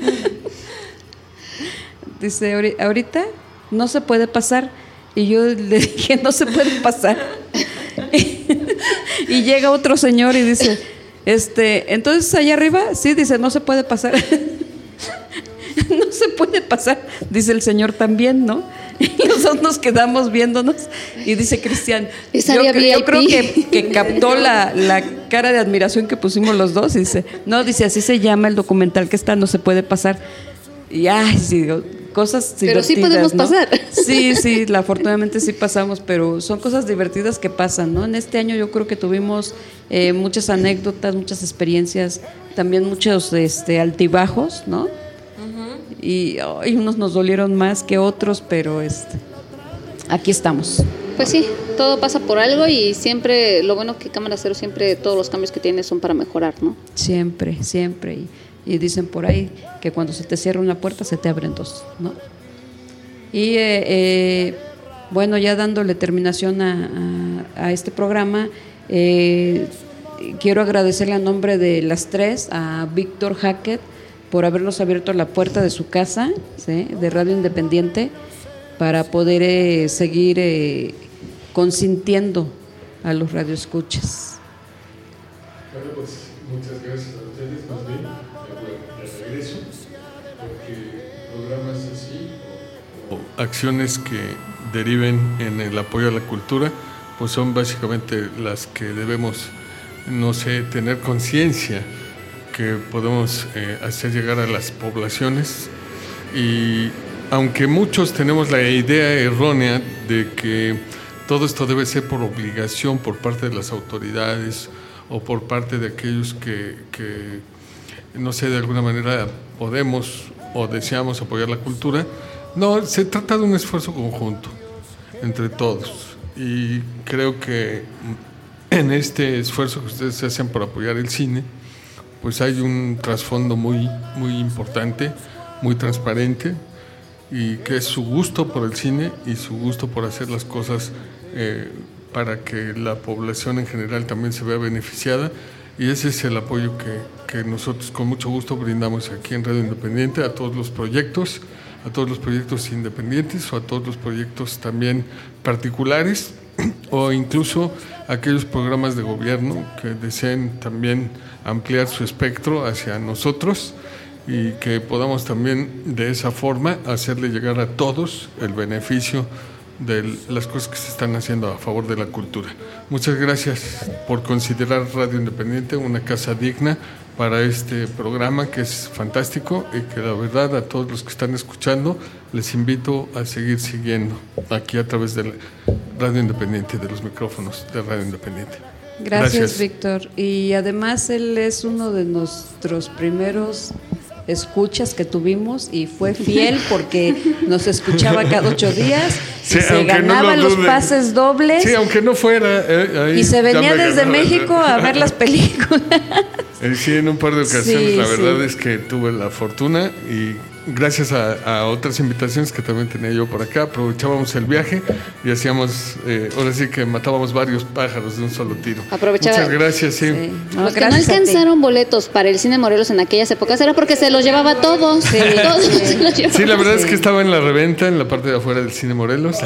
Dice, ahorita no se puede pasar. Y yo le dije, no se puede pasar. Y llega otro señor y dice, entonces allá arriba, sí, dice, no se puede pasar. No se puede pasar, dice el señor también, ¿no? Y nosotros nos quedamos viéndonos y dice Cristian, yo creo que captó la cara de admiración que pusimos los dos y dice, no, dice, así se llama el documental que está, no se puede pasar. Y ay, sí, digo, cosas divertidas. Pero sí podemos, ¿no?, pasar. Sí, afortunadamente sí pasamos, pero son cosas divertidas que pasan, ¿no? En este año yo creo que tuvimos muchas anécdotas, muchas experiencias, también muchos altibajos, ¿no? Y unos nos dolieron más que otros, pero aquí estamos. Pues sí, todo pasa por algo y siempre, lo bueno que Cámara Cero siempre, todos los cambios que tiene son para mejorar, ¿no? Siempre. Y dicen por ahí que cuando se te cierra una puerta se te abren dos, ¿no? Y bueno, ya dándole terminación a este programa, quiero agradecerle a nombre de las tres a Víctor Hackett por habernos abierto la puerta de su casa, ¿sí?, de Radio Independiente, para poder seguir consintiendo a los radioescuchas. Bueno, pues muchas gracias a ustedes, más bien, de regreso, porque programas así o acciones que deriven en el apoyo a la cultura, pues son básicamente las que debemos, tener conciencia que podemos hacer llegar a las poblaciones. Y aunque muchos tenemos la idea errónea de que todo esto debe ser por obligación por parte de las autoridades o por parte de aquellos que de alguna manera podemos o deseamos apoyar la cultura, no, se trata de un esfuerzo conjunto entre todos, y creo que en este esfuerzo que ustedes hacen por apoyar el cine, pues hay un trasfondo muy, muy importante, muy transparente, y que es su gusto por el cine y su gusto por hacer las cosas para que la población en general también se vea beneficiada, y ese es el apoyo que nosotros con mucho gusto brindamos aquí en Radio Independiente a todos los proyectos independientes o a todos los proyectos también particulares o incluso aquellos programas de gobierno que deseen también ampliar su espectro hacia nosotros y que podamos también de esa forma hacerle llegar a todos el beneficio de las cosas que se están haciendo a favor de la cultura. Muchas gracias por considerar Radio Independiente una casa digna para este programa que es fantástico y que la verdad a todos los que están escuchando les invito a seguir siguiendo aquí a través de Radio Independiente, de los micrófonos de Radio Independiente. Gracias, Víctor. Y además él es uno de nuestros primeros escuchas que tuvimos y fue fiel porque nos escuchaba cada 8 días, sí, y se ganaba los pases dobles. Sí, aunque no fuera. Y se venía desde México a ver las películas. Sí, en un par de ocasiones, sí, la verdad es que tuve la fortuna y gracias a otras invitaciones que también tenía yo por acá, aprovechábamos el viaje y hacíamos, ahora sí que matábamos varios pájaros de un solo tiro. Aprovechaba. Muchas gracias, sí. No, los que no alcanzaron boletos para el Cine Morelos en aquellas épocas era porque se los llevaba todos. Sí, todos se los llevaba. Sí, la verdad es que estaba en la reventa, en la parte de afuera del Cine Morelos.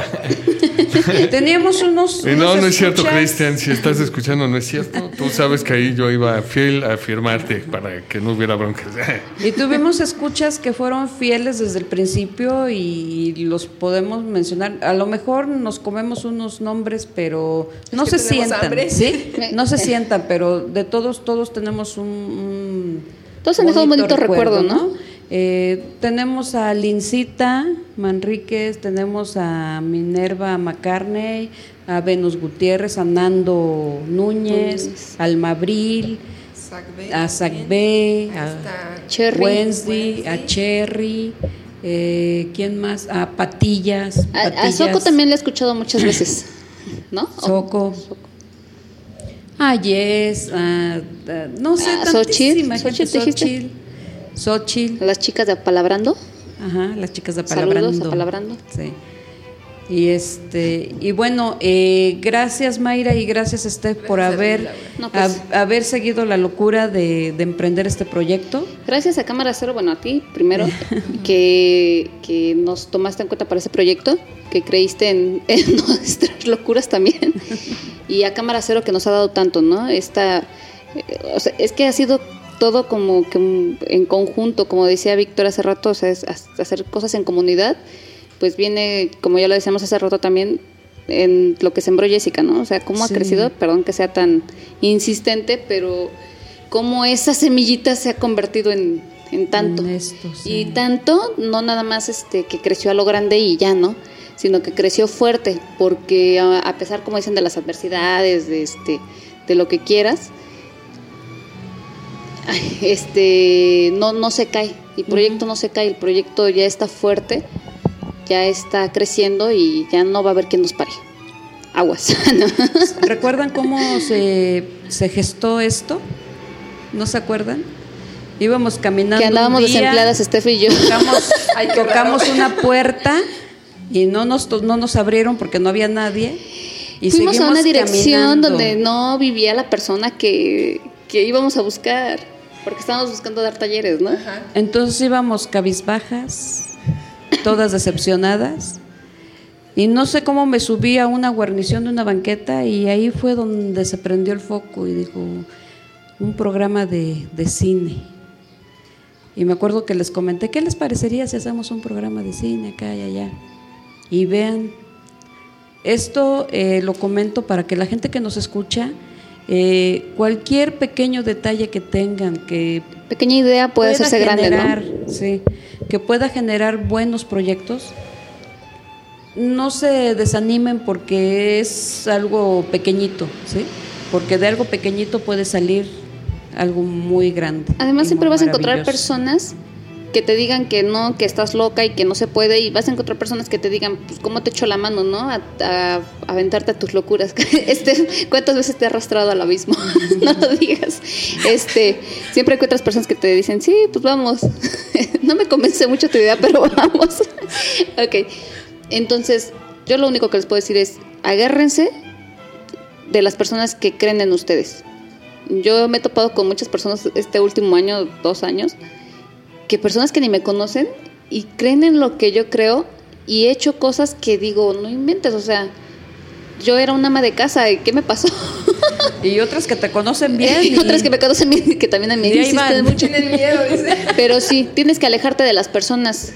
Teníamos unos no es cierto, Cristian, si estás escuchando, no es cierto. Tú sabes que ahí yo iba fiel a firmarte para que no hubiera broncas. Y tuvimos escuchas que fueron fieles desde el principio y los podemos mencionar. A lo mejor nos comemos unos nombres, pero no se sientan, ¿sí? No se sientan, pero de todos tenemos todos han dejado un bonito recuerdo, ¿no? Tenemos a Lincita Manríquez, tenemos a Minerva McCartney, a Venus Gutiérrez, a Nando Núñez, a Alma Abril, a Sacbé, a Cherry, Wednesday, a Cherry, ¿Quién más? Patillas. A Soco también le he escuchado muchas veces, ¿no? Soco. Yes, no sé, tantísima gente. Xochitl. Las chicas de Apalabrando. Ajá, las chicas de Apalabrando. Saludos, Apalabrando. Sí. Y bueno, gracias Mayra y gracias Steph por haber seguido la locura de emprender este proyecto. Gracias a Cámara Cero, bueno, a ti primero, que nos tomaste en cuenta para ese proyecto, que creíste en nuestras locuras también, y a Cámara Cero que nos ha dado tanto, ¿no? O sea, es que ha sido todo como que en conjunto, como decía Víctor hace rato, o sea, es hacer cosas en comunidad. Pues viene, como ya lo decíamos hace rato también, en lo que sembró Jessica, ¿no? O sea, cómo ha crecido, perdón que sea tan insistente, pero cómo esa semillita se ha convertido en tanto. Y tanto, no nada más que creció a lo grande y ya, ¿no? Sino que creció fuerte, porque a pesar, como dicen, de las adversidades, de lo que quieras, no se cae. El proyecto no se cae, el proyecto ya está fuerte, ya está creciendo y ya no va a haber quien nos pare. Aguas. ¿Recuerdan cómo se gestó esto? ¿No se acuerdan? Íbamos caminando que andábamos desempleadas, Steph y yo. Tocamos una puerta y no nos abrieron porque no había nadie. Y fuimos a una dirección caminando. Donde no vivía la persona que íbamos a buscar, porque estábamos buscando dar talleres, ¿no? Ajá. Entonces íbamos cabizbajas, todas decepcionadas, y no sé cómo me subí a una guarnición de una banqueta y ahí fue donde se prendió el foco y dijo, un programa de cine. Y me acuerdo que les comenté, ¿qué les parecería si hacemos un programa de cine acá y allá? Y vean, esto lo comento para que la gente que nos escucha, cualquier pequeño detalle que tengan, que pequeña idea puede hacerse grande, ¿no? Sí, que pueda generar buenos proyectos. No se desanimen porque es algo pequeñito, ¿sí? Porque de algo pequeñito puede salir algo muy grande. Además siempre vas a encontrar personas que te digan que no, que estás loca y que no se puede, y vas a encontrar personas que te digan, pues, ¿cómo te echo la mano, no? A aventarte a tus locuras. ¿Cuántas veces te he arrastrado al abismo? No lo digas. Siempre encuentras personas que te dicen, sí, pues vamos. No me convence mucho tu idea, pero vamos. Ok. Entonces, yo lo único que les puedo decir es, agárrense de las personas que creen en ustedes. Yo me he topado con muchas personas este último año, 2 años, que personas que ni me conocen y creen en lo que yo creo, y he hecho cosas que digo, no inventes, o sea, yo era una ama de casa, ¿y qué me pasó? Y otras que te conocen bien. Y otras que me conocen bien, que también a mí insisten mucho en el miedo, dice. Pero sí, tienes que alejarte de las personas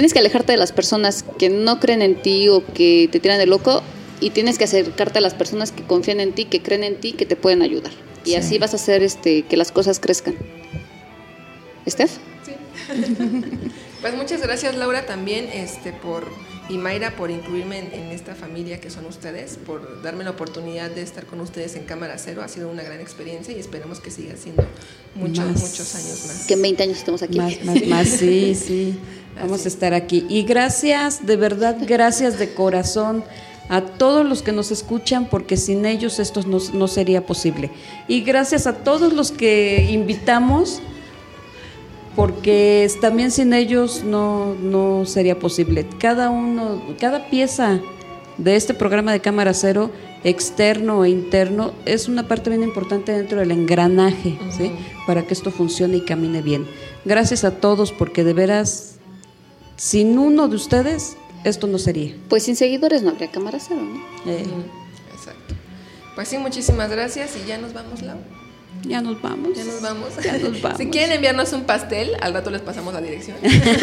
que no creen en ti o que te tiran de loco, y tienes que acercarte a las personas que confían en ti, que creen en ti, que te pueden ayudar. Y así vas a hacer que las cosas crezcan. ¿Steph? Sí. Pues muchas gracias, Laura, también y Mayra, por incluirme en esta familia que son ustedes, por darme la oportunidad de estar con ustedes en Cámara Cero. Ha sido una gran experiencia y esperemos que siga siendo muchos años más. Que en 20 años estemos aquí. Más, sí. Vamos a estar aquí. Y gracias, de verdad, gracias de corazón a todos los que nos escuchan, porque sin ellos esto no sería posible. Y gracias a todos los que invitamos, porque también sin ellos no sería posible. Cada pieza de este programa de Cámara Cero, externo e interno, es una parte bien importante dentro del engranaje, ¿sí? Para que esto funcione y camine bien. Gracias a todos, porque de veras, sin uno de ustedes, esto no sería. Pues sin seguidores no habría Cámara Cero, ¿no? Exacto. Pues sí, muchísimas gracias y ya nos vamos, Lau. Ya nos vamos. Si quieren enviarnos un pastel, al rato les pasamos la dirección.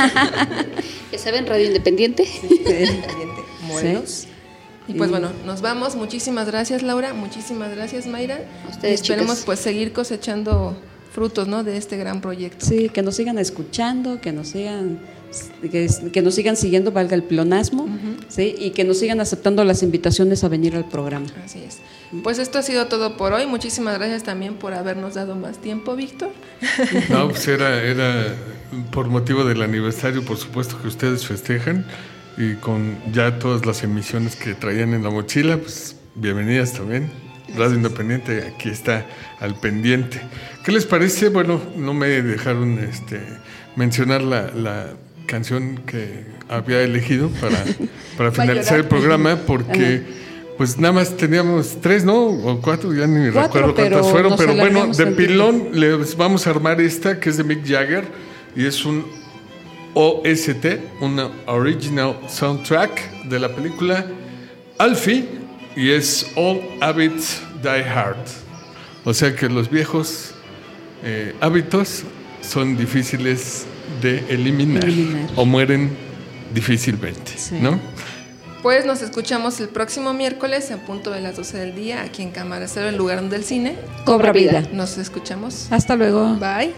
Ya saben, Radio Independiente. Sí, Independiente, Morelos. Sí. Y pues bueno, nos vamos. Muchísimas gracias, Laura. Muchísimas gracias, Mayra. A ustedes, y esperemos, chicas, pues seguir cosechando frutos, ¿no?, de este gran proyecto. Sí, que nos sigan escuchando, que nos sigan siguiendo, valga el pleonasmo, ¿sí? Y que nos sigan aceptando las invitaciones a venir al programa. Así es. Pues esto ha sido todo por hoy. Muchísimas gracias también por habernos dado más tiempo, Víctor. No, pues era por motivo del aniversario, por supuesto, que ustedes festejan, y con ya todas las emisiones que traían en la mochila, pues bienvenidas también. Radio Independiente aquí está al pendiente. ¿Qué les parece? Bueno, no me dejaron mencionar la canción que había elegido para finalizar el programa, porque pues nada más teníamos 3, ¿no? O 4, ya ni recuerdo cuántas fueron, pero bueno, de pilón les vamos a armar esta, que es de Mick Jagger, y es un OST, una Original Soundtrack de la película Alfie, y es All Habits Die Hard. O sea que los viejos hábitos son difíciles de eliminar. O mueren difícilmente, ¿no? Pues nos escuchamos el próximo miércoles a punto de las 12 del día aquí en Cámara Cero, el lugar donde el cine cobra vida. Nos escuchamos. Hasta luego. Bye.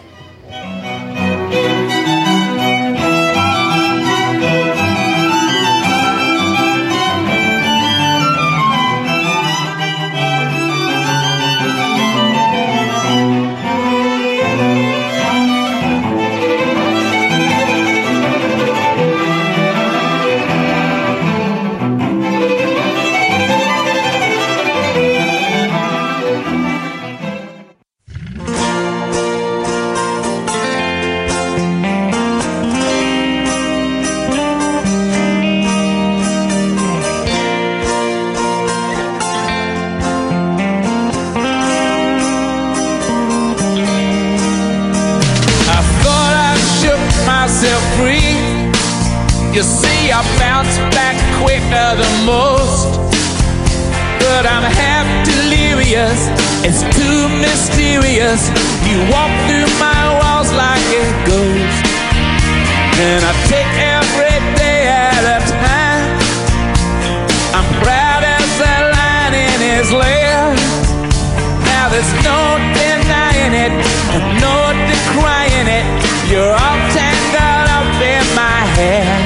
You see, I bounce back quicker than most, but I'm half delirious. It's too mysterious. You walk through my walls like a ghost, and I take every day at a time. I'm proud as a lion in his lair. Now there's no denying it, no decrying it. You're all tangled up in my hair.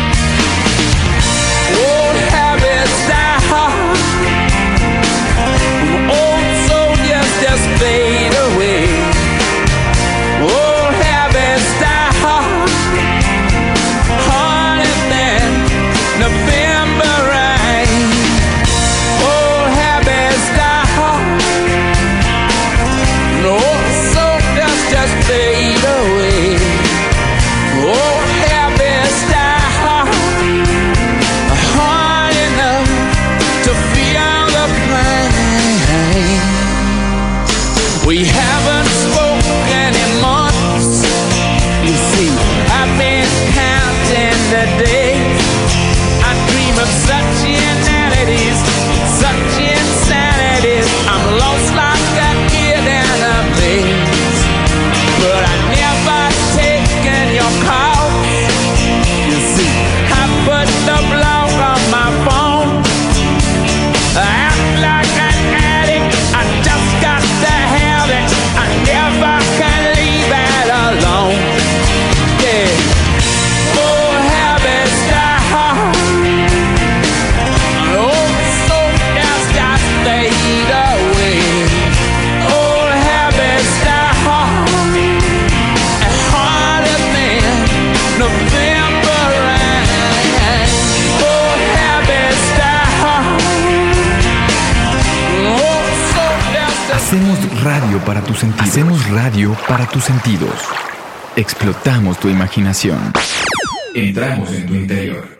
Old habits die hard. Old soldiers just fade away. Old habits die hard, harder than November rain. Old habits die hard. Old soldiers just fade away. Old habits die hard, hard enough to feel the pain. We haven't spoken in months. You see, I've been counting the days. I dream of such inanities, such insanities. I'm lost like a kid in a maze, but I never taken your call. You see, I put the blog on my phone. I act like an addict, I just got to have it. I never can leave it alone. Yeah, old habits die hard. Old soldiers just fade away. Old habits die hard, and harder than November rain. Old habits die hard. Old soldiers just Hacemos radio para tus sentidos. Hacemos radio para tus sentidos. Explotamos tu imaginación. Entramos en tu interior.